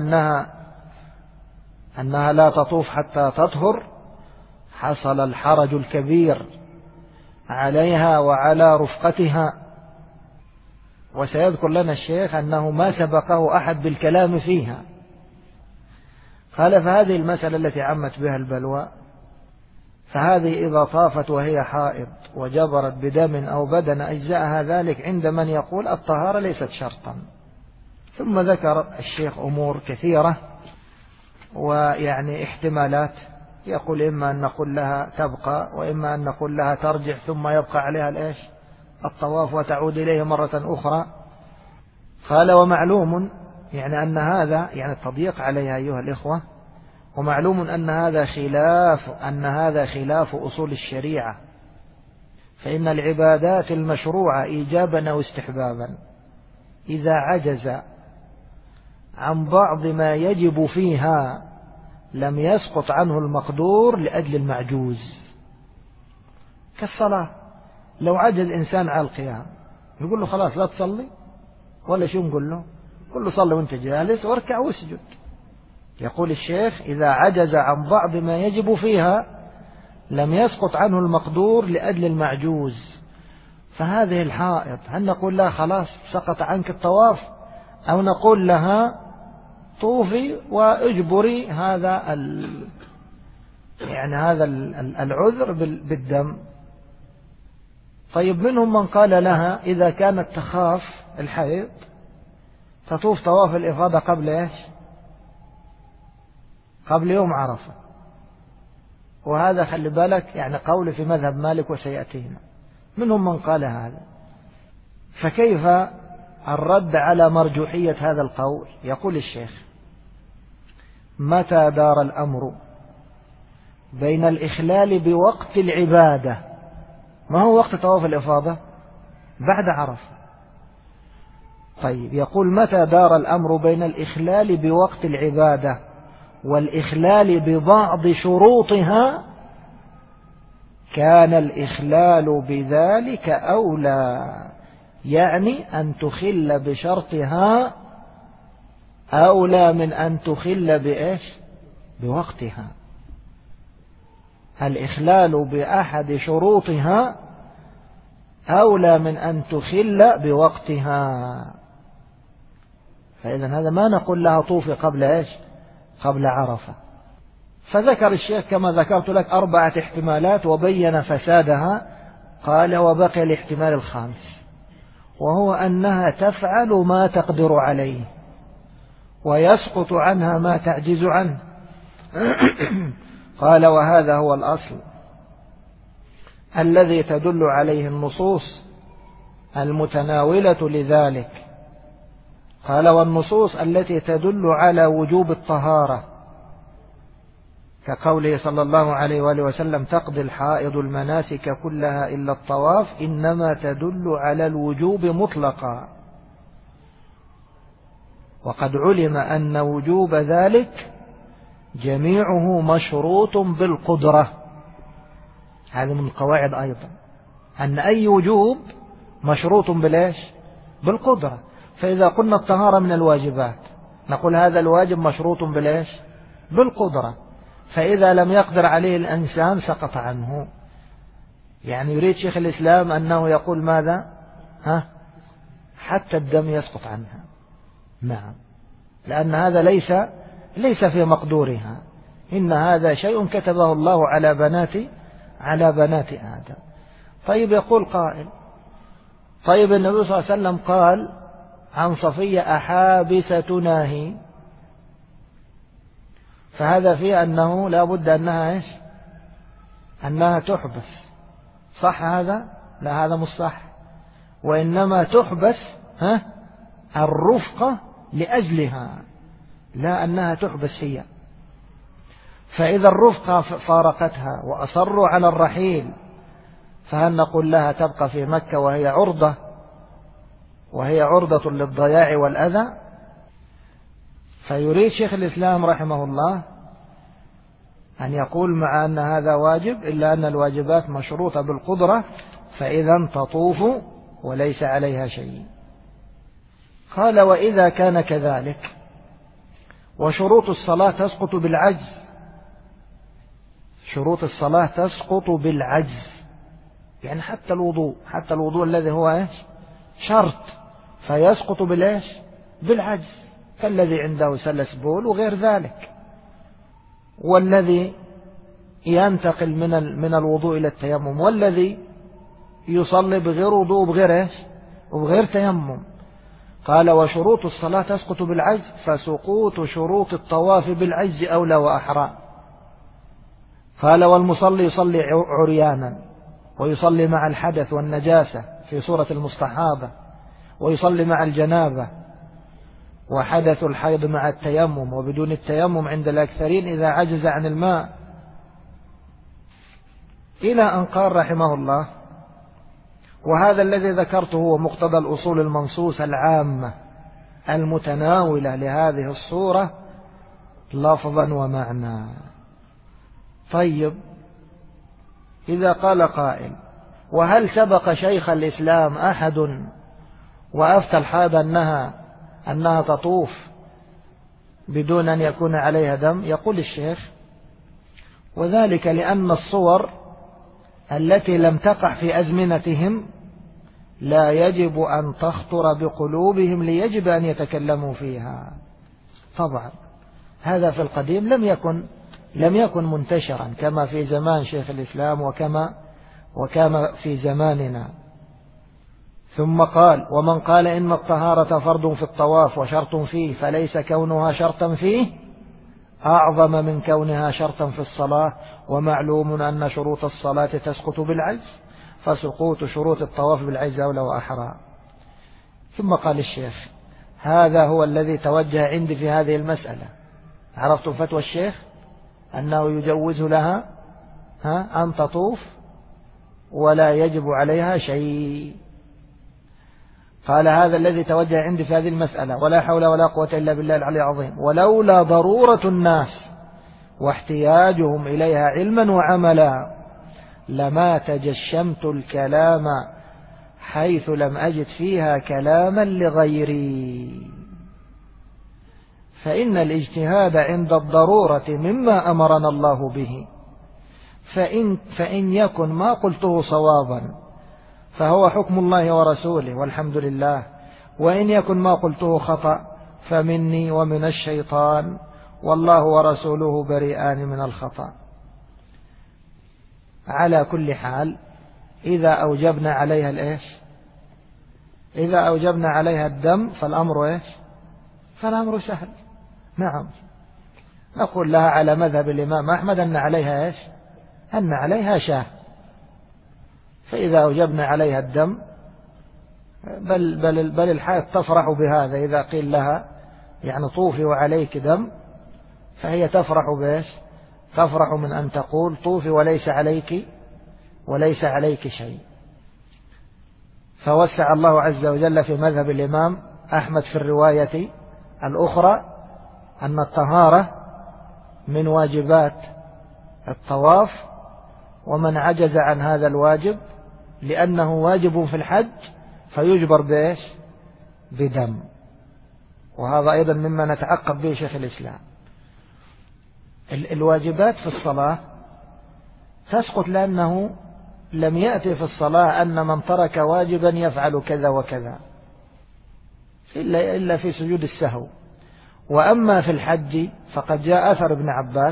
[SPEAKER 1] أنها لا تطوف حتى تطهر حصل الحرج الكبير عليها وعلى رفقتها. وسيذكر لنا الشيخ أنه ما سبقه أحد بالكلام فيها. قال: فهذه المسألة التي عمت بها البلوى، فهذه إذا طافت وهي حائض وجبرت بدم أو بدن أجزاءها ذلك عند من يقول الطهارة ليست شرطا. ثم ذكر الشيخ أمور كثيرة احتمالات، يقول إما أن نقول لها تبقى، وإما أن نقول لها ترجع ثم يبقى عليها الطواف وتعود إليه مرة أخرى. قال: ومعلوم أن هذا التضييق عليها أيها الإخوة، ومعلوم أن هذا خلاف أصول الشريعة، فإن العبادات المشروعة إيجابا أو استحبابا إذا عجز عن بعض ما يجب فيها لم يسقط عنه المقدور لأجل المعجوز. كالصلاة، لو عجز إنسان على القيام يقول له خلاص لا تصلي، ولا شو نقول له؟ قل له صلي وانت جالس واركع واسجد. يقول الشيخ: إذا عجز عن بعض ما يجب فيها لم يسقط عنه المقدور لأجل المعجوز. فهذه الحائض هل نقول لها خلاص سقط عنك الطواف، أو نقول لها طوفي واجبري هذا هذا العذر بالدم؟ طيب، منهم من قال لها إذا كانت تخاف الحيض تطوف طواف الإفاضة قبل إيش؟ قبل يوم عرفة. وهذا خلي بالك قول في مذهب مالك وسيأتينا. منهم من قال هذا. فكيف الرد على مرجوحية هذا القول؟ يقول الشيخ: متى دار الأمر بين الإخلال بوقت العبادة، ما هو وقت طواف الإفاضة؟ بعد عرفة. طيب، يقول: متى دار الأمر بين الإخلال بوقت العبادة والإخلال ببعض شروطها كان الإخلال بذلك أولى، أن تخل بشرطها أولى من أن تخل بوقتها. الإخلال بأحد شروطها أولى من أن تخل بوقتها. فإذا هذا ما نقول لها طوفي قبل عرفة. فذكر الشيخ كما ذكرت لك 4 احتمالات وبين فسادها. قال: وبقي الاحتمال الخامس. وهو أنها تفعل ما تقدر عليه ويسقط عنها ما تعجز عنه. قال وهذا هو الأصل الذي تدل عليه النصوص المتناولة لذلك. قال والنصوص التي تدل على وجوب الطهارة كقوله صلى الله عليه وآله وسلم تقضي الحائض المناسك كلها إلا الطواف إنما تدل على الوجوب مطلقا، وقد علم أن وجوب ذلك جميعه مشروط بالقدرة. هذا من القواعد أيضا أن أي وجوب مشروط بالإيش؟ بالقدرة. فإذا قلنا الطهارة من الواجبات نقول هذا الواجب مشروط بالإيش؟ بالقدرة. فإذا لم يقدر عليه الإنسان سقط عنه. يعني يريد شيخ الإسلام أنه يقول ماذا؟ حتى الدم يسقط عنها. نعم، لأن هذا ليس في مقدورها، إن هذا شيء كتبه الله على بنات آدم. طيب يقول قائل طيب النبي صلى الله عليه وسلم قال عن صفية أحابستنا هي، فهذا فيه أنه لا بد أنها تحبس. صح هذا؟ لا، هذا مش صح، وإنما تحبس الرفقة لأجلها، لا أنها تحبس هي. فإذا الرفقة فارقتها وأصروا على الرحيل فهل نقول لها تبقى في مكة وهي عرضة للضياع والأذى؟ فيريد شيخ الإسلام رحمه الله أن يقول مع أن هذا واجب إلا أن الواجبات مشروطة بالقدرة، فإذا تطوف وليس عليها شيء. قال وإذا كان كذلك وشروط الصلاة تسقط بالعجز. شروط الصلاة تسقط بالعجز، يعني حتى الوضوء الذي هو شرط فيسقط بالعجز، كالذي عنده سلس بول وغير ذلك، والذي ينتقل من الوضوء إلى التيمم، والذي يصلي بغير وضوء وبغير تيمم. قال وشروط الصلاة تسقط بالعجز، فسقوط شروط الطواف بالعجز أولى وأحرى. قال والمصلي يصلي عريانا ويصلي مع الحدث والنجاسة في صورة المستحاضة، ويصلي مع الجنابة وحدث الحيض مع التيمم وبدون التيمم عند الأكثرين إذا عجز عن الماء، إلى أن قال رحمه الله وهذا الذي ذكرته هو مقتضى الأصول المنصوصة العامة المتناولة لهذه الصورة لفظا ومعنى. طيب إذا قال قائل وهل سبق شيخ الإسلام أحد وأفتى الحائض أنها تطوف بدون أن يكون عليها دم؟ يقول الشيخ وذلك لأن الصور التي لم تقع في أزمنتهم لا يجب أن تخطر بقلوبهم ليجب أن يتكلموا فيها. طبعا هذا في القديم لم يكن منتشرا كما في زمان شيخ الإسلام وكما في زماننا. ثم قال ومن قال إن الطهارة فرض في الطواف وشرط فيه فليس كونها شرطا فيه أعظم من كونها شرطا في الصلاة، ومعلوم أن شروط الصلاة تسقط بالعجز، فسقوط شروط الطواف بالعجز أولى وأحرى. ثم قال الشيخ هذا هو الذي توجه عندي في هذه المسألة. عرفتم فتوى الشيخ أنه يجوز لها أن تطوف ولا يجب عليها شيء. قال هذا الذي توجه عندي في هذه المسألة ولا حول ولا قوة إلا بالله العلي العظيم، ولولا ضرورة الناس واحتياجهم إليها علما وعملا لما تجشمت الكلام حيث لم أجد فيها كلاما لغيري، فإن الاجتهاد عند الضرورة مما أمرنا الله به، فإن يكن ما قلته صوابا فهو حكم الله ورسوله والحمد لله، وإن يكن ما قلته خطأ فمني ومن الشيطان والله ورسوله بريئان من الخطأ. على كل حال إذا أوجبنا عليها إذا أوجبنا عليها الدم فالأمر إيش؟ فالأمر سهل. نعم، نقول لها على مذهب الإمام أحمد أن عليها إيش؟ أن عليها شاة. فإذا أوجبنا عليها الدم بل الحائض تفرح بهذا. إذا قيل لها يعني طوفي وعليك دم فهي تفرح بإيش؟ تفرح من أن تقول طوفي وليس عليك شيء. فوسع الله عز وجل في مذهب الإمام أحمد في الرواية الأخرى أن الطهارة من واجبات الطواف، ومن عجز عن هذا الواجب لأنه واجب في الحج فيجبر بإيش؟ بدم. وهذا أيضا مما نتعقب به شيخ الإسلام. الواجبات في الصلاة تسقط لأنه لم يأتي في الصلاة أن من ترك واجبا يفعل كذا وكذا إلا في سجود السهو. وأما في الحج فقد جاء أثر ابن عباس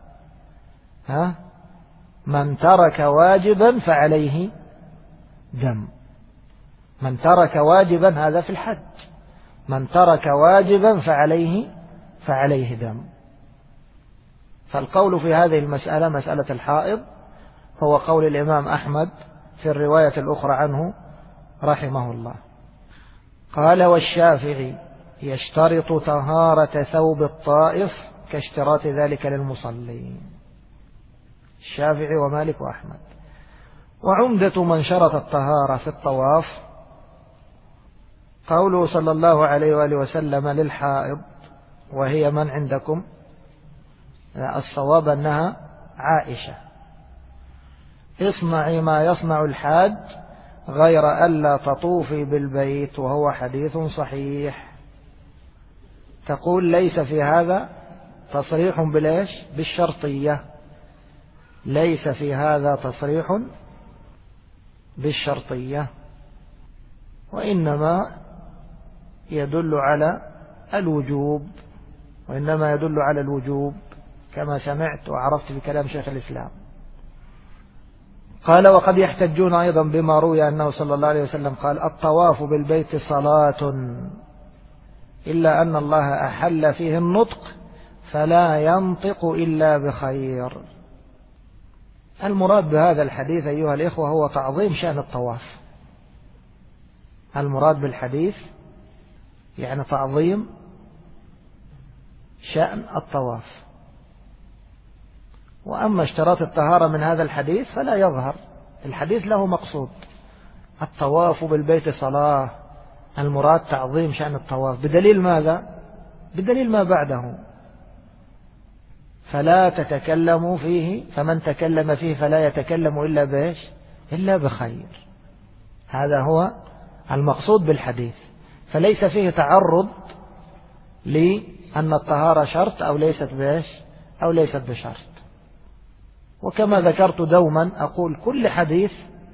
[SPEAKER 1] من ترك واجبا فعليه دم. من ترك واجبا، هذا في الحج، من ترك واجبا فعليه دم. فالقول في هذه المسألة، مسألة الحائض، هو قول الإمام أحمد في الرواية الأخرى عنه رحمه الله. قال: والشافعي يشترط طهارة ثوب الطائف كاشتراط ذلك للمصلين. الشافعي ومالك وأحمد. وعمدة من شرط الطهارة في الطواف قوله صلى الله عليه وآله وسلم للحائض، وهي من عندكم؟ الصواب أنها عائشة: اصنعي ما يصنع الحاج غير ألا تطوفي بالبيت، وهو حديث صحيح. تقول ليس في هذا تصريح بالإيش؟ بالشرطية. ليس في هذا تصريح بالشرطية، وإنما يدل على الوجوب، كما سمعت وعرفت بكلام شيخ الإسلام. قال: وقد يحتجون أيضا بما روي أنه صلى الله عليه وسلم قال: الطواف بالبيت صلاة، إلا أن الله أحل فيه النطق فلا ينطق إلا بخير. المراد بهذا الحديث أيها الإخوة هو تعظيم شأن الطواف. المراد بالحديث يعني تعظيم شأن الطواف. وأما اشتراط الطهارة من هذا الحديث فلا يظهر. الحديث له مقصود: الطواف بالبيت صلاة، المراد تعظيم شأن الطواف. بدليل ماذا؟ بدليل ما بعده: فلا تتكلموا فيه، فمن تكلم فيه فلا يتكلم إلا بإيش؟ إلا بخير. هذا هو المقصود بالحديث. فليس فيه تعرض لأن الطهارة شرط أو ليست بإيش؟ أو ليست بشرط. وكما ذكرت دوما أقول: كل حديث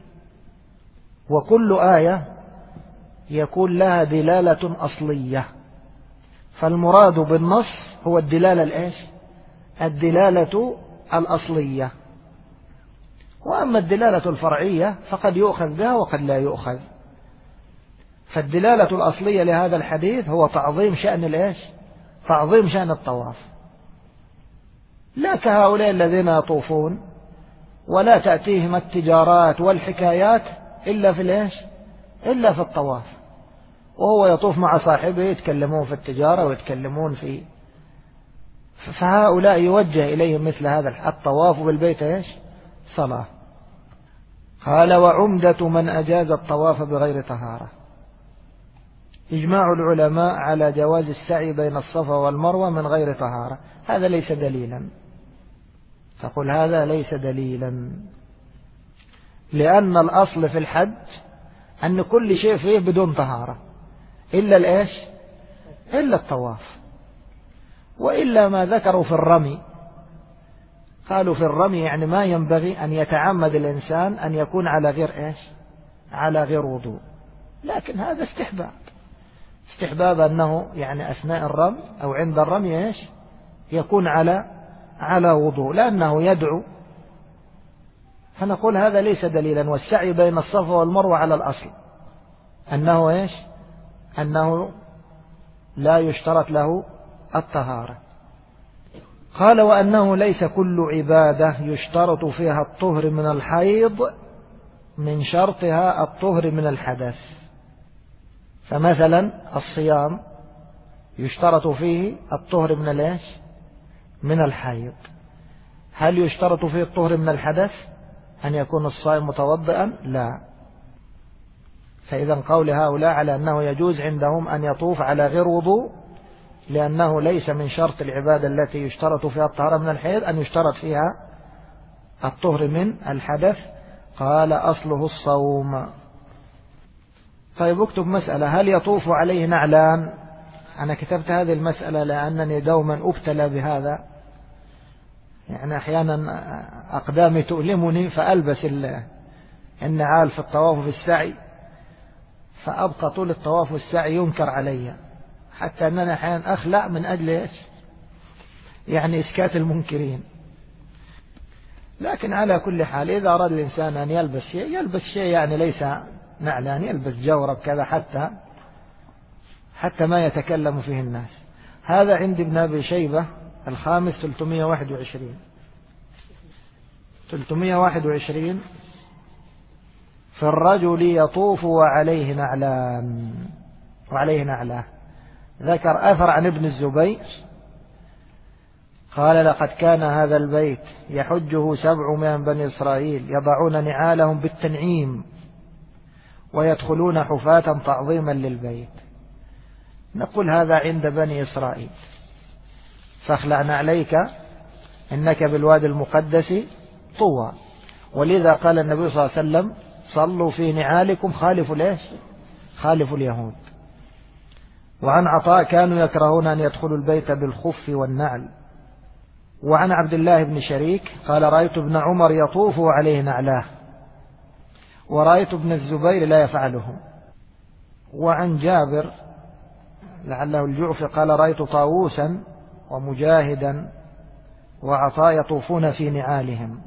[SPEAKER 1] وكل آية يكون لها دلالة أصلية، فالمراد بالنص هو الدلالة الإيش؟ الدلالة الأصلية. وأما الدلالة الفرعية فقد يؤخذ بها وقد لا يؤخذ. فالدلالة الأصلية لهذا الحديث هو تعظيم شأن الإيش؟ تعظيم شأن الطواف. لا كهؤلاء الذين يطوفون ولا تأتيهم التجارات والحكايات إلا في الإيش؟ إلا في الطواف، وهو يطوف مع صاحبه يتكلمون في التجارة ويتكلمون في، فهؤلاء يوجه إليهم مثل هذا الطواف بالبيت إيش؟ صلاة. قال: وعمدة من أجاز الطواف بغير طهارة. إجماع العلماء على جواز السعي بين الصفا والمروة من غير طهارة. هذا ليس دليلا. تقول هذا ليس دليلا، لأن الأصل في الحج أن كل شيء فيه بدون طهارة إلا الإيش؟ إلا الطواف. وإلا ما ذكروا في الرمي، قالوا في الرمي يعني ما ينبغي أن يتعمد الإنسان أن يكون على غير إيش؟ على غير وضوء. لكن هذا استحباب أنه يعني أثناء الرمي أو عند الرمي إيش؟ يكون على وضوء، لأنه يدعو. فنقول هذا ليس دليلا. والسعي بين الصفا والمروة على الأصل أنه إيش؟ أنه لا يشترط له الطهارة. قال وأنه ليس كل عبادة يشترط فيها الطهر من الحيض من شرطها الطهر من الحدث. فمثلا الصيام يشترط فيه الطهر من الإيش؟ من الحيض. هل يشترط فيه الطهر من الحدث أن يكون الصائم متوضئا؟ لا. فإذا قول هؤلاء على أنه يجوز عندهم أن يطوف على غير وضوء، لأنه ليس من شرط العبادة التي يشترط فيها الطهارة من الحيض أن يشترط فيها الطهر من الحدث. قال أصله الصوم. طيب اكتب مسألة: هل يطوف عليه نعلان؟ أنا كتبت هذه المسألة لأنني دوما أبتلى بهذا، يعني أحيانا أقدامي تؤلمني فألبس النعال في الطواف في السعي، فأبقى طول الطواف والسعي ينكر علي، حتى أننا أحيانا أخلع من أجل يعني إسكات المنكرين. لكن على كل حال إذا أراد الإنسان أن يلبس شيء يعني ليس نعلان، يلبس جورب كذا حتى ما يتكلم فيه الناس. هذا عند ابن أبي شيبة الخامس 321 في الرجل يطوف وعليه نعلان. ذكر أثر عن ابن الزبير قال: لقد كان هذا البيت يحجه 700 من بني إسرائيل يضعون نعالهم بالتنعيم ويدخلون حفاة تعظيما للبيت. نقول هذا عند بني إسرائيل، فاخلع نعليك إنك بالوادي المقدس طوى. ولذا قال النبي صلى الله عليه وسلم: صلوا في نعالكم خالفوا اليهود. وعن عطاء: كانوا يكرهون أن يدخلوا البيت بالخف والنعل. وعن عبد الله بن شريك قال: رأيت ابن عمر يطوف عليه نعلاه، ورأيت ابن الزبير لا يفعله. وعن جابر لعله الجعفي قال: رأيت طاووسا ومجاهدا وعطاء يطوفون في نعالهم.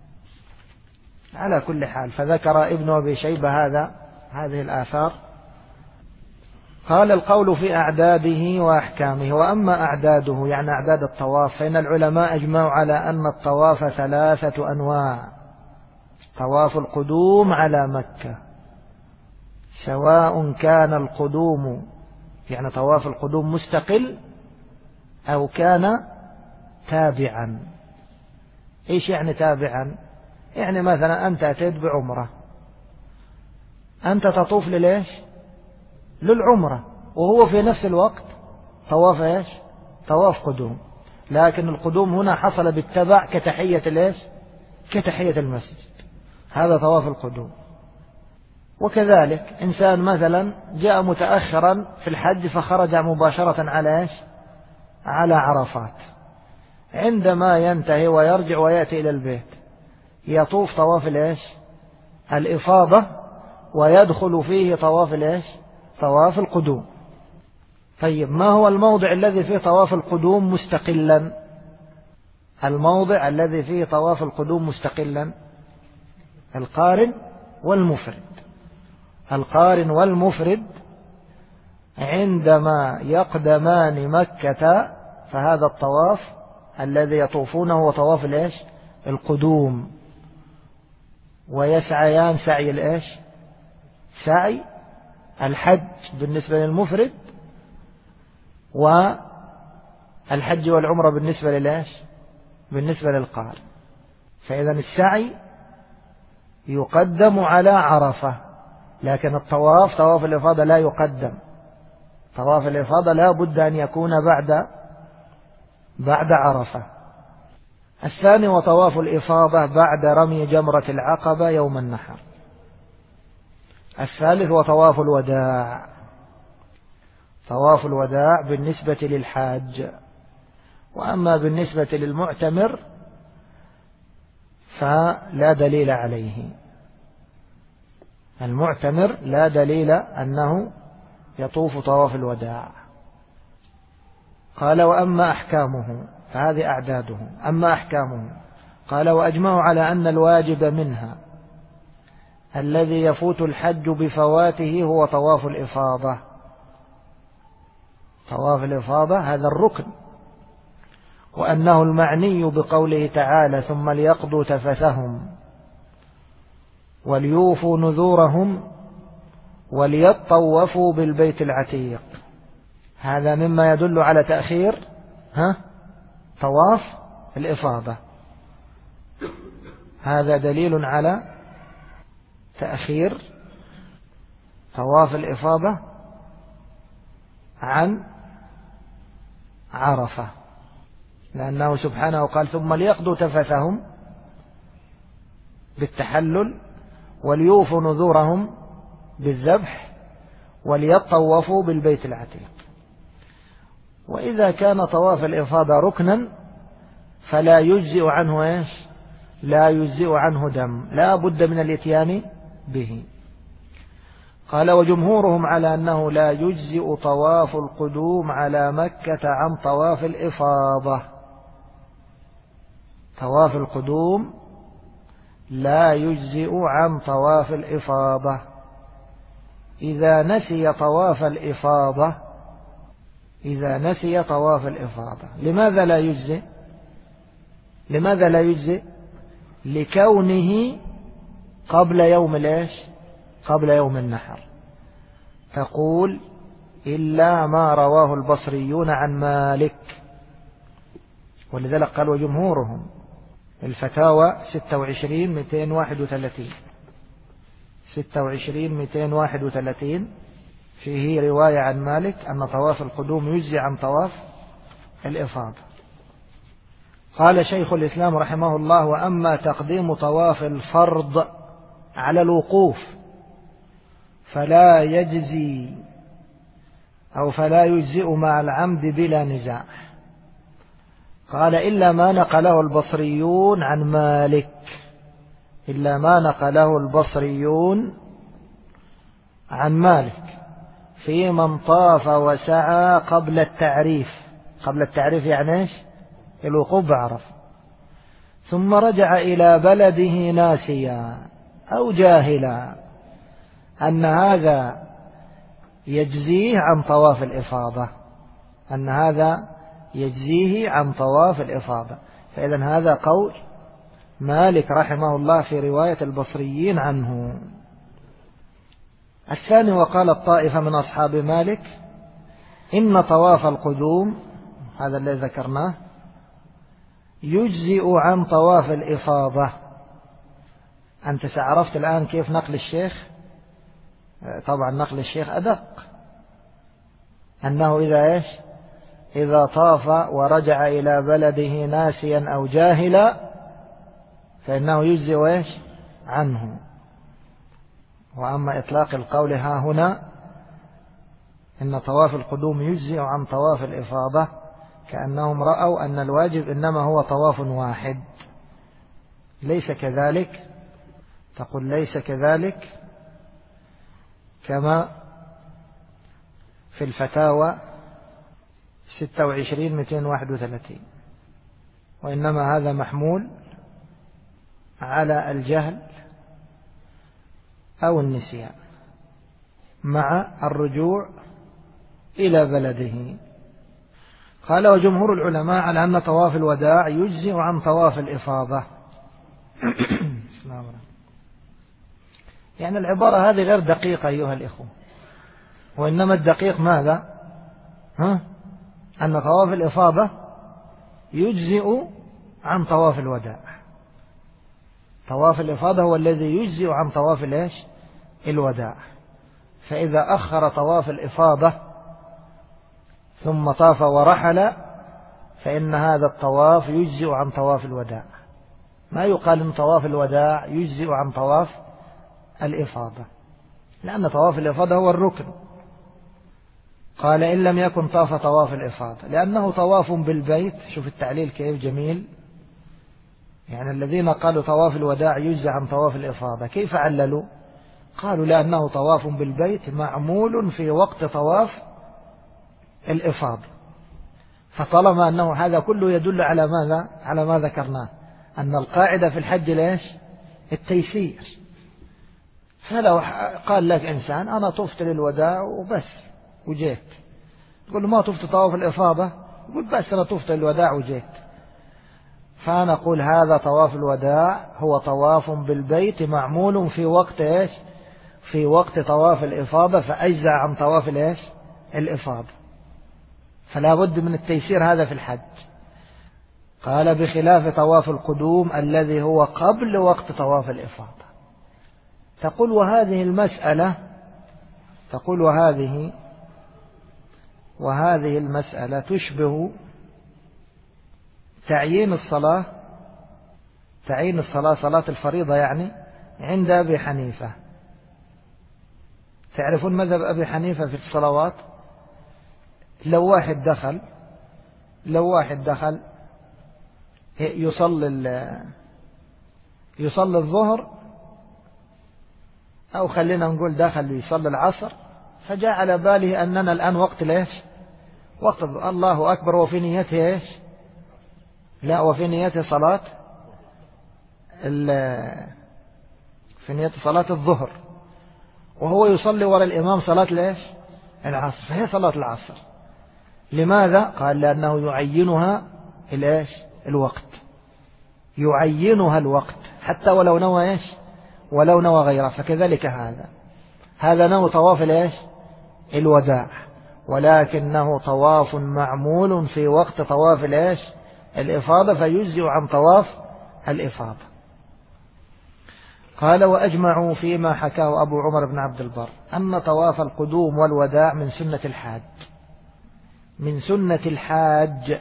[SPEAKER 1] على كل حال فذكر ابن أبي شيبة هذه الآثار. قال: القول في أعداده وأحكامه. وأما أعداده يعني أعداد الطواف فإن العلماء أجمعوا على أن الطواف 3 أنواع: طواف القدوم على مكة، سواء كان القدوم يعني طواف القدوم مستقل أو كان تابعا. إيش يعني تابعا؟ يعني مثلا أنت أتيت بعمرة، أنت تطوف للعمرة، وهو في نفس الوقت طواف قدوم، لكن القدوم هنا حصل بالتبع كتحية المسجد، هذا طواف القدوم. وكذلك إنسان مثلا جاء متأخرا في الحج فخرج مباشرة على عرفات، عندما ينتهي ويرجع ويأتي إلى البيت يطوف طواف الإفاضة، ويدخل فيه طواف القدوم. طيب ما هو الموضع الذي فيه طواف القدوم مستقلا؟ الموضع الذي فيه طواف القدوم مستقلا القارن والمفرد عندما يقدمان مكة، فهذا الطواف الذي يطوفونه هو طواف القدوم، ويسعيان سعي الحج بالنسبة للمفرد، والحج والعمرة بالنسبة للقارن. فإذا السعي يقدم على عرفة، لكن طواف الإفاضة لا يقدم. طواف الإفاضة لا بد أن يكون بعد عرفة. الثاني وطواف الإفاضة بعد رمي جمرة العقبة يوم النحر. الثالث وطواف الوداع. طواف الوداع بالنسبة للحاج. وأما بالنسبة للمعتمر فلا دليل عليه. المعتمر لا دليل أنه يطوف طواف الوداع. قال: وأما أحكامه، فهذه أعداده. أما أحكامه قال: وأجمعوا على أن الواجب منها الذي يفوت الحج بفواته هو طواف الإفاضة. طواف الإفاضة هذا الركن، وأنه المعني بقوله تعالى ثم ليقضوا تفثهم وليوفوا نذورهم وليطوفوا بالبيت العتيق. هذا مما يدل على تأخير طواف الإفاضة. هذا دليل على تأخير طواف الإفاضة عن عرفة، لأنه سبحانه قال ثم ليقضوا تفثهم بالتحلل وليوفوا نذورهم بالذبح وليطوفوا بالبيت العتيق. وإذا كان طواف الإفاضة ركنا فلا يجزئ عنه إيش؟ لا يجزئ عنه دم، لا بد من الاتيان به. قال وجمهورهم على أنه لا يجزئ طواف القدوم على مكة عن طواف الإفاضة. طواف القدوم لا يجزئ عن طواف الإفاضة. إذا نسي طواف الإفاضة لماذا لا يجزئ؟ لماذا لا يجزئ؟ لكونه قبل يوم الإيش؟ قبل يوم النحر. تقول إلا ما رواه البصريون عن مالك، ولذلك قال وجمهورهم الفتاوى 26-231 فيه رواية عن مالك أن طواف القدوم يجزي عن طواف الإفاضة. قال شيخ الإسلام رحمه الله وأما تقديم طواف الفرض على الوقوف فلا يجزي أو فلا يجزئ مع العمد بلا نزاع. قال إلا ما نقله البصريون عن مالك، إلا ما نقله البصريون عن مالك في من طاف وسعى قبل التعريف. قبل التعريف يعني إيش؟ الوقوف بعرف، ثم رجع إلى بلده ناسيا أو جاهلا، أن هذا يجزيه عن طواف الإفاضة، أن هذا يجزيه عن طواف الإفاضة. فإذا هذا قول مالك رحمه الله في رواية البصريين عنه. الثاني وقال الطائفة من أصحاب مالك إن طواف القدوم هذا الذي ذكرناه يجزئ عن طواف الإفاضة. أنت عرفت الآن كيف نقل الشيخ؟ طبعا نقل الشيخ أدق، أنه إذا طاف ورجع إلى بلده ناسيا أو جاهلا فإنه يجزئ عنه. وأما إطلاق القول ها هنا إن طواف القدوم يجزئ عن طواف الإفاضة كأنهم رأوا أن الواجب إنما هو طواف واحد. ليس كذلك، تقول ليس كذلك كما في الفتاوى 26-231، وإنما هذا محمول على الجهل أو النسيان مع الرجوع إلى بلده. قال وجمهور العلماء على أن طواف الوداع يجزئ عن طواف الإفاضة. يعني العبارة هذه غير دقيقة أيها الإخوة، وإنما الدقيق ماذا؟ أن طواف الإفاضة يجزئ عن طواف الوداع. طواف الإفاضة هو الذي يجزئ عن طواف الوداع. فإذا أخر طواف الإفاضة ثم طاف ورحل فإن هذا الطواف يجزئ عن طواف الوداع. ما يقال إن طواف الوداع يجزئ عن طواف الإفاضة، لأن طواف الإفاضة هو الركن. قال إن لم يكن طاف طواف الإفاضة لأنه طواف بالبيت. شوف التعليل كيف جميل. يعني الذين قالوا طواف الوداع يجزئ عن طواف الإفاضة كيف عللوا؟ قالوا لأنه طواف بالبيت معمول في وقت طواف الإفاضة. فطالما أنه هذا كله يدل على ماذا؟ على ما ذكرناه، أن القاعدة في الحج التيسير. فلو قال لك إنسان أنا طفت للوداع وبس وجيت، تقول له ما طفت طواف الإفاضة؟ يقول بس أنا طفت للوداع وجيت. فنقول هذا طواف الوداع هو طواف بالبيت معمول في وقت إيش؟ في وقت طواف الإفاضة، فأجزأ عن طواف الإيش؟ الإفاضة. فلا بد من التيسير هذا في الحج. قال بخلاف طواف القدوم الذي هو قبل وقت طواف الإفاضة. تقول وهذه المسألة، تقول وهذه المسألة تشبه تعيين الصلاة صلاة الفريضة يعني عند أبي حنيفة. تعرفون مذهب أبي حنيفة في الصلوات؟ لو واحد دخل يصلي الظهر، أو خلينا نقول دخل يصلي العصر، فجاء على باله أننا الآن وقت ليش؟ وقت الله أكبر، وفي نيته إيش؟ لا، وفي نيته في نيته صلاة الظهر، وهو يصلي وراء الإمام صلاة ليش؟ العصر، فهي صلاة العصر. لماذا؟ قال لأنه يعينها الإيش؟ الوقت، يعينها الوقت حتى ولو نوى إيش؟ ولو نوى غيره. فكذلك هذا نوى طواف الإيش؟ الوداع، ولكنه طواف معمول في وقت طواف الإيش؟ الإفاضة، فيجزئ عن طواف الإفاضة. قال وأجمعوا فيما حكاه أبو عمر بن عبد البر أن طواف القدوم والوداع من سنة الحاج، من سنة الحاج.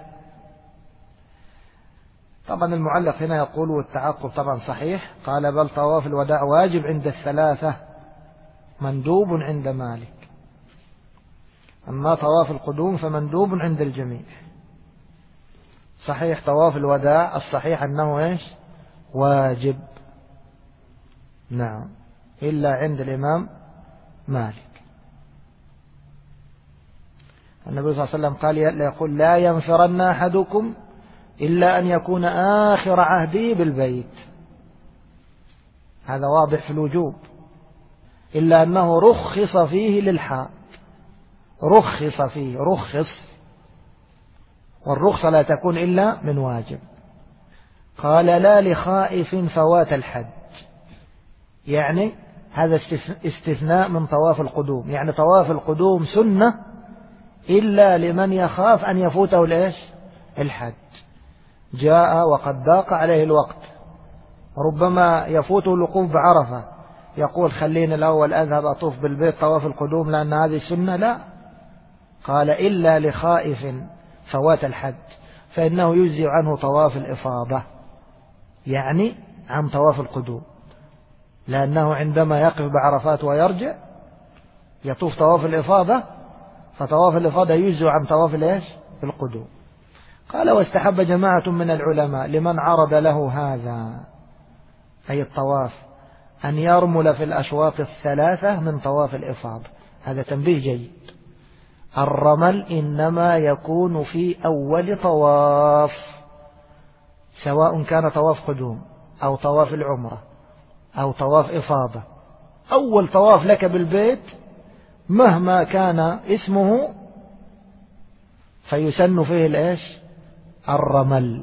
[SPEAKER 1] طبعا المعلق هنا يقول والتعقب طبعا صحيح، قال بل طواف الوداع واجب عند الثلاثة مندوب عند مالك، أما طواف القدوم فمندوب عند الجميع. صحيح طواف الوداع الصحيح أنه إيش؟ واجب، نعم، إلا عند الإمام مالك. النبي صلى الله عليه وسلم قال يقول لا ينفرن أحدكم إلا أن يكون آخر عهده بالبيت، هذا واضح في الوجوب، إلا أنه رخص فيه للحاج، رخص فيه، والرخصة لا تكون إلا من واجب. قال لا لخائف فوات الحج، يعني هذا استثناء من طواف القدوم، يعني طواف القدوم سنة إلا لمن يخاف أن يفوته الإيش؟ الحج. جاء وقد ضاق عليه الوقت، ربما يفوته الوقوف بعرفة، يقول خليني الأول أذهب أطوف بالبيت طواف القدوم لأن هذه سنة، لا، قال إلا لخائف فوات الحج، فإنه يجزي عنه طواف الإفاضة، يعني عن طواف القدوم، لأنه عندما يقف بعرفات ويرجع يطوف طواف الإفاضة، فطواف الإفاضة يجزي عن طواف الإيش؟ القدوم. قال واستحب جماعة من العلماء لمن عرض له هذا أي الطواف أن يرمل في الأشواط الثلاثة من طواف الإفاضة. هذا تنبيه جيد، الرمل إنما يكون في أول طواف، سواء كان طواف قدوم أو طواف العمرة أو طواف إفاضة. أول طواف لك بالبيت مهما كان اسمه فيسن فيه الإيش؟ الرمل.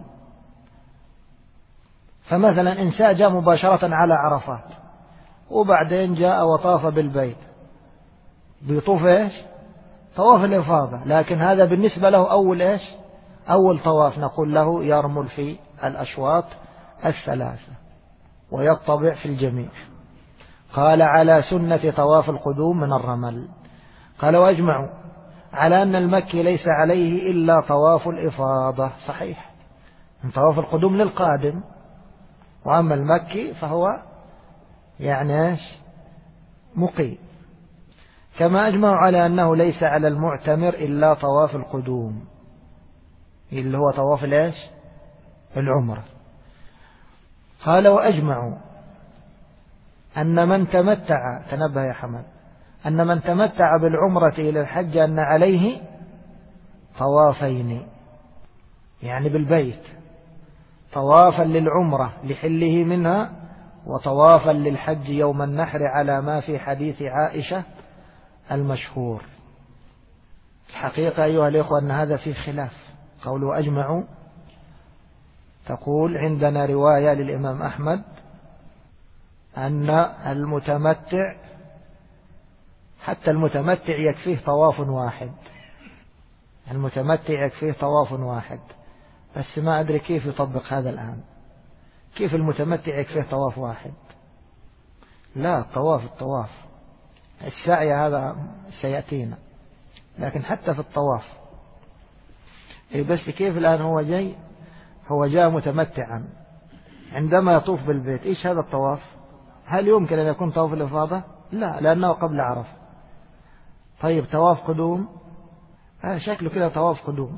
[SPEAKER 1] فمثلا إنسان جاء مباشرة على عرفات وبعدين جاء وطاف بالبيت، بيطوف إيش؟ طواف الإفاضة، لكن هذا بالنسبة له أول إيش؟ أول طواف، نقول له يرمل في الأشواط الثلاثة ويطبع في الجميع. قال على سنة طواف القدوم من الرمل. قال واجمعوا على أن المكي ليس عليه إلا طواف الإفاضة، صحيح، من طواف القدوم للقادم، وأما المكي فهو يعني إيش؟ مقيم. كما أجمعوا على أنه ليس على المعتمر إلا طواف القدوم اللي هو طواف الإيش؟ العمرة. قال وأجمعوا أن من تمتع، تنبه يا حمد، أن من تمتع بالعمرة إلى الحج أن عليه طوافين، يعني بالبيت طوافا للعمرة لحله منها، وطوافا للحج يوم النحر على ما في حديث عائشة المشهور. الحقيقة أيها الإخوة أن هذا فيه خلاف. قولوا أجمعوا تقول عندنا رواية للإمام أحمد أن المتمتع حتى المتمتع يكفيه طواف واحد، المتمتع يكفيه طواف واحد، بس ما أدري كيف يطبق هذا الآن. كيف المتمتع يكفيه طواف واحد؟ لا، الطواف السعي هذا سيأتينا، لكن حتى في الطواف بس كيف الآن هو جاء متمتعا، عندما يطوف بالبيت إيش هذا الطواف؟ هل يمكن أن يكون طواف الإفاضة؟ لا، لأنه قبل عرفة. طيب طواف قدوم، شكله كده طواف قدوم،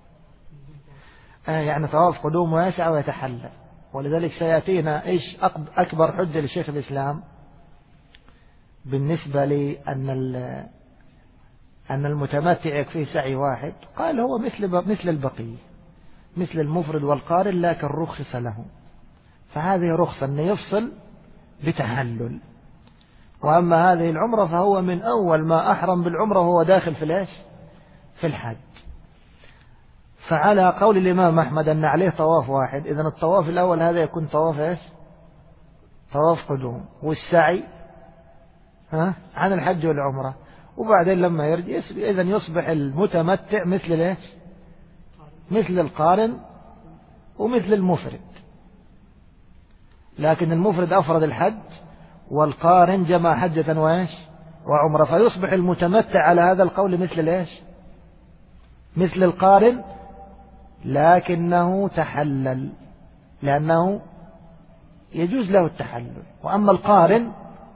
[SPEAKER 1] يعني طواف قدوم ويسعى ويتحلل. ولذلك سيأتينا إيش أكبر حجة لشيخ الإسلام بالنسبة لأن أن المتمتع يكفيه سعي واحد. قال هو مثل البقية، مثل المفرد والقارن، لكن رخص له، فهذه رخصة أن يفصل بتحلل. وأما هذه العمرة فهو من أول ما أحرم بالعمرة وهو داخل في الحج. فعلى قول الإمام أحمد أن عليه طواف واحد، إذن الطواف الأول هذا يكون طواف طواف قدوم، والسعي عن الحج والعمرة. وبعدين لما يرجع إذن يصبح المتمتع مثل القارن ومثل المفرد، لكن المفرد أفرد الحج والقارن جمع حجة وعمرة، فيصبح المتمتع على هذا القول مثل القارن، لكنه تحلل لأنه يجوز له التحلل. وأما القارن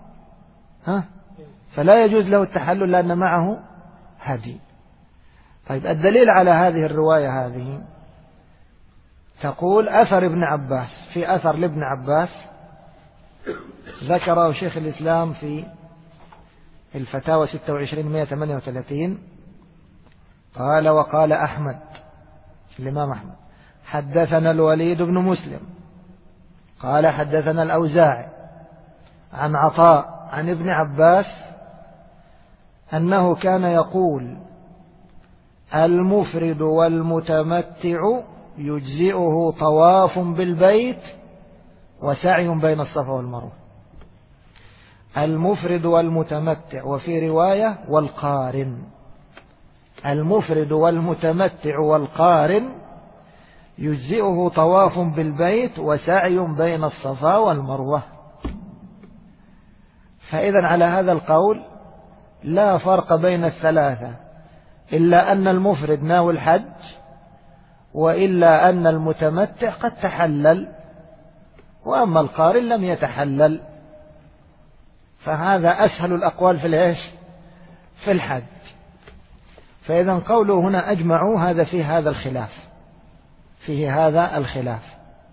[SPEAKER 1] فلا يجوز له التحلل لأن معه هدي. طيب الدليل على هذه الرواية هذه تقول أثر ابن عباس، في أثر لابن عباس ذكره شيخ الإسلام في الفتاوى 26-138. قال وقال أحمد، الإمام أحمد، حدثنا الوليد بن مسلم قال حدثنا الأوزاعي عن عطاء عن ابن عباس أنه كان يقول المفرد والمتمتع يجزئه طواف بالبيت وسعي بين الصفا والمروة. المفرد والمتمتع، وفي رواية والقارن، المفرد والمتمتع والقارن يجزئه طواف بالبيت وسعي بين الصفا والمروة. فإذا على هذا القول لا فرق بين الثلاثة، إلا أن المفرد ناوي الحج، وإلا أن المتمتع قد تحلل، وأما القارن لم يتحلل. فهذا أسهل الأقوال في الحج. فإذا قوله هنا أجمعوا هذا فيه هذا الخلاف.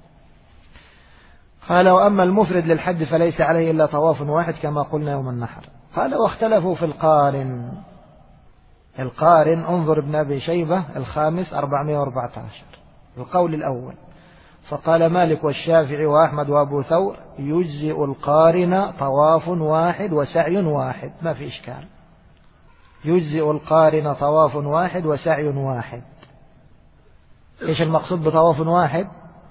[SPEAKER 1] قال وأما المفرد للحج فليس عليه إلا طواف واحد كما قلنا يوم النحر. قال واختلفوا في القارن انظر ابن أبي شيبة 414 القول الأول. فقال مالك والشافعي وأحمد وأبو ثور يجزئ القارن طواف واحد وسعي واحد، ما في إشكال، يجزئ القارن طواف واحد وسعي واحد. إيش المقصود بطواف واحد؟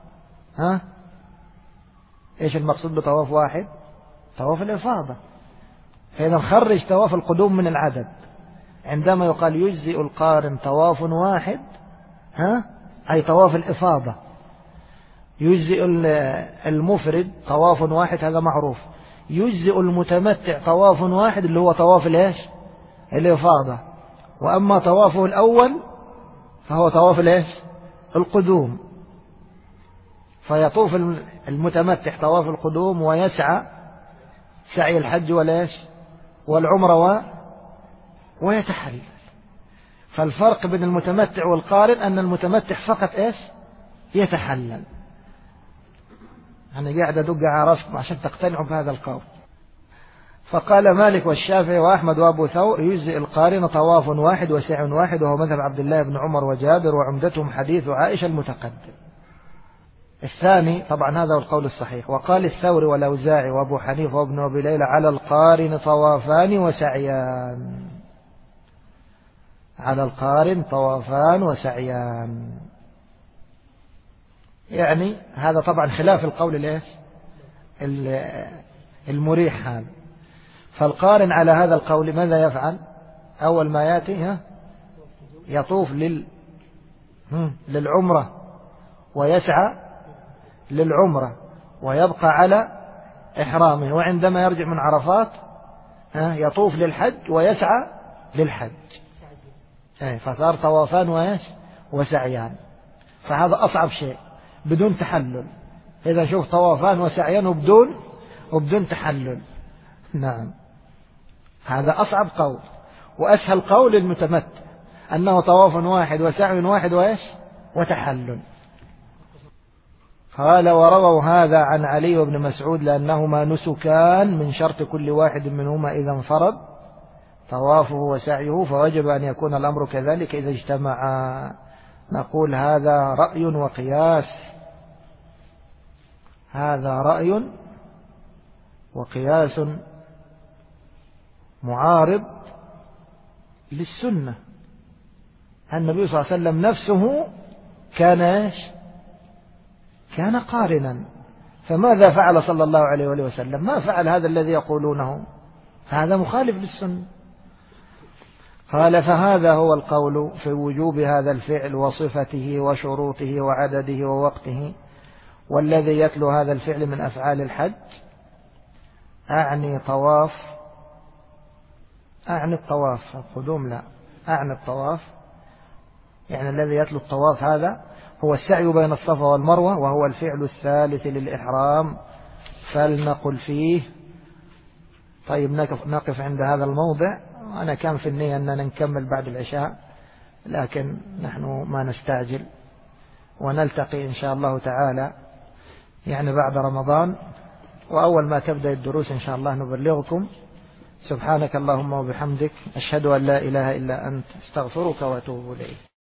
[SPEAKER 1] إيش المقصود بطواف واحد؟ طواف الإفاضة. فإذا خرج طواف القدوم من العدد. عندما يقال يجزئ القارن طواف واحد أي طواف الإفاضة. يجزئ المفرد طواف واحد، هذا معروف. يجزئ المتمتع طواف واحد اللي هو طواف الإفاضة. وأما طوافه الأول فهو طواف القدوم. فيطوف المتمتع طواف القدوم ويسعى سعي الحج والعمرة ويتحلل. فالفرق بين المتمتع والقارن أن المتمتع فقط يتحلل. أنا قاعد أدق على راسكم عشان تقتنعوا بهذا القول. فقال مالك والشافعي وأحمد وأبو ثور يجزئ القارن طواف واحد وسعي واحد، وهو مذهب عبد الله بن عمر وجابر، وعمدتهم حديث عائشة المتقدم. الثاني طبعا هذا هو القول الصحيح. وقال الثوري والأوزاعي وأبو حنيفة وابن أبي ليلى على القارن طوافان وسعيان. على القارن طوافان وسعيان، يعني هذا طبعا خلاف القول المريح هذا. فالقارن على هذا القول ماذا يفعل؟ أول ما يأتي يطوف للعمرة ويسعى للعمرة ويبقى على إحرامه، وعندما يرجع من عرفات يطوف للحج ويسعى للحج، فصار طوافان وسعيان. فهذا أصعب شيء بدون تحلل. إذا شوف طوافان وسعيان وبدون تحلل، نعم هذا أصعب قول. وأسهل قول المتمتع أنه طواف واحد وسعي واحد وتحلل. قال ورووا هذا عن علي وابن مسعود لأنهما نسكان من شرط كل واحد منهما إذا انفرد طوافه وسعيه، فوجب أن يكون الأمر كذلك إذا اجتمعا. نقول هذا رأي وقياس، هذا رأي وقياس معارض للسنة. النبي صلى الله عليه وسلم نفسه كان قارنا، فماذا فعل صلى الله عليه وسلم؟ ما فعل هذا الذي يقولونه، هذا مخالف للسنة. قال فهذا هو القول في وجوب هذا الفعل وصفته وشروطه وعدده ووقته. والذي يتلو هذا الفعل من أفعال الحج أعني الطواف القدوم، لا أعني الطواف، يعني الذي يتلو الطواف هذا هو السعي بين الصفا والمروة، وهو الفعل الثالث للإحرام. فلنقل فيه. طيب نقف عند هذا الموضع. أنا كان في النية أننا نكمل بعد العشاء، لكن نحن ما نستعجل، ونلتقي إن شاء الله تعالى يعني بعد رمضان، وأول ما تبدأ الدروس إن شاء الله نبلغكم. سبحانك اللهم وبحمدك، أشهد أن لا إله إلا أنت، استغفرك وأتوب إليك.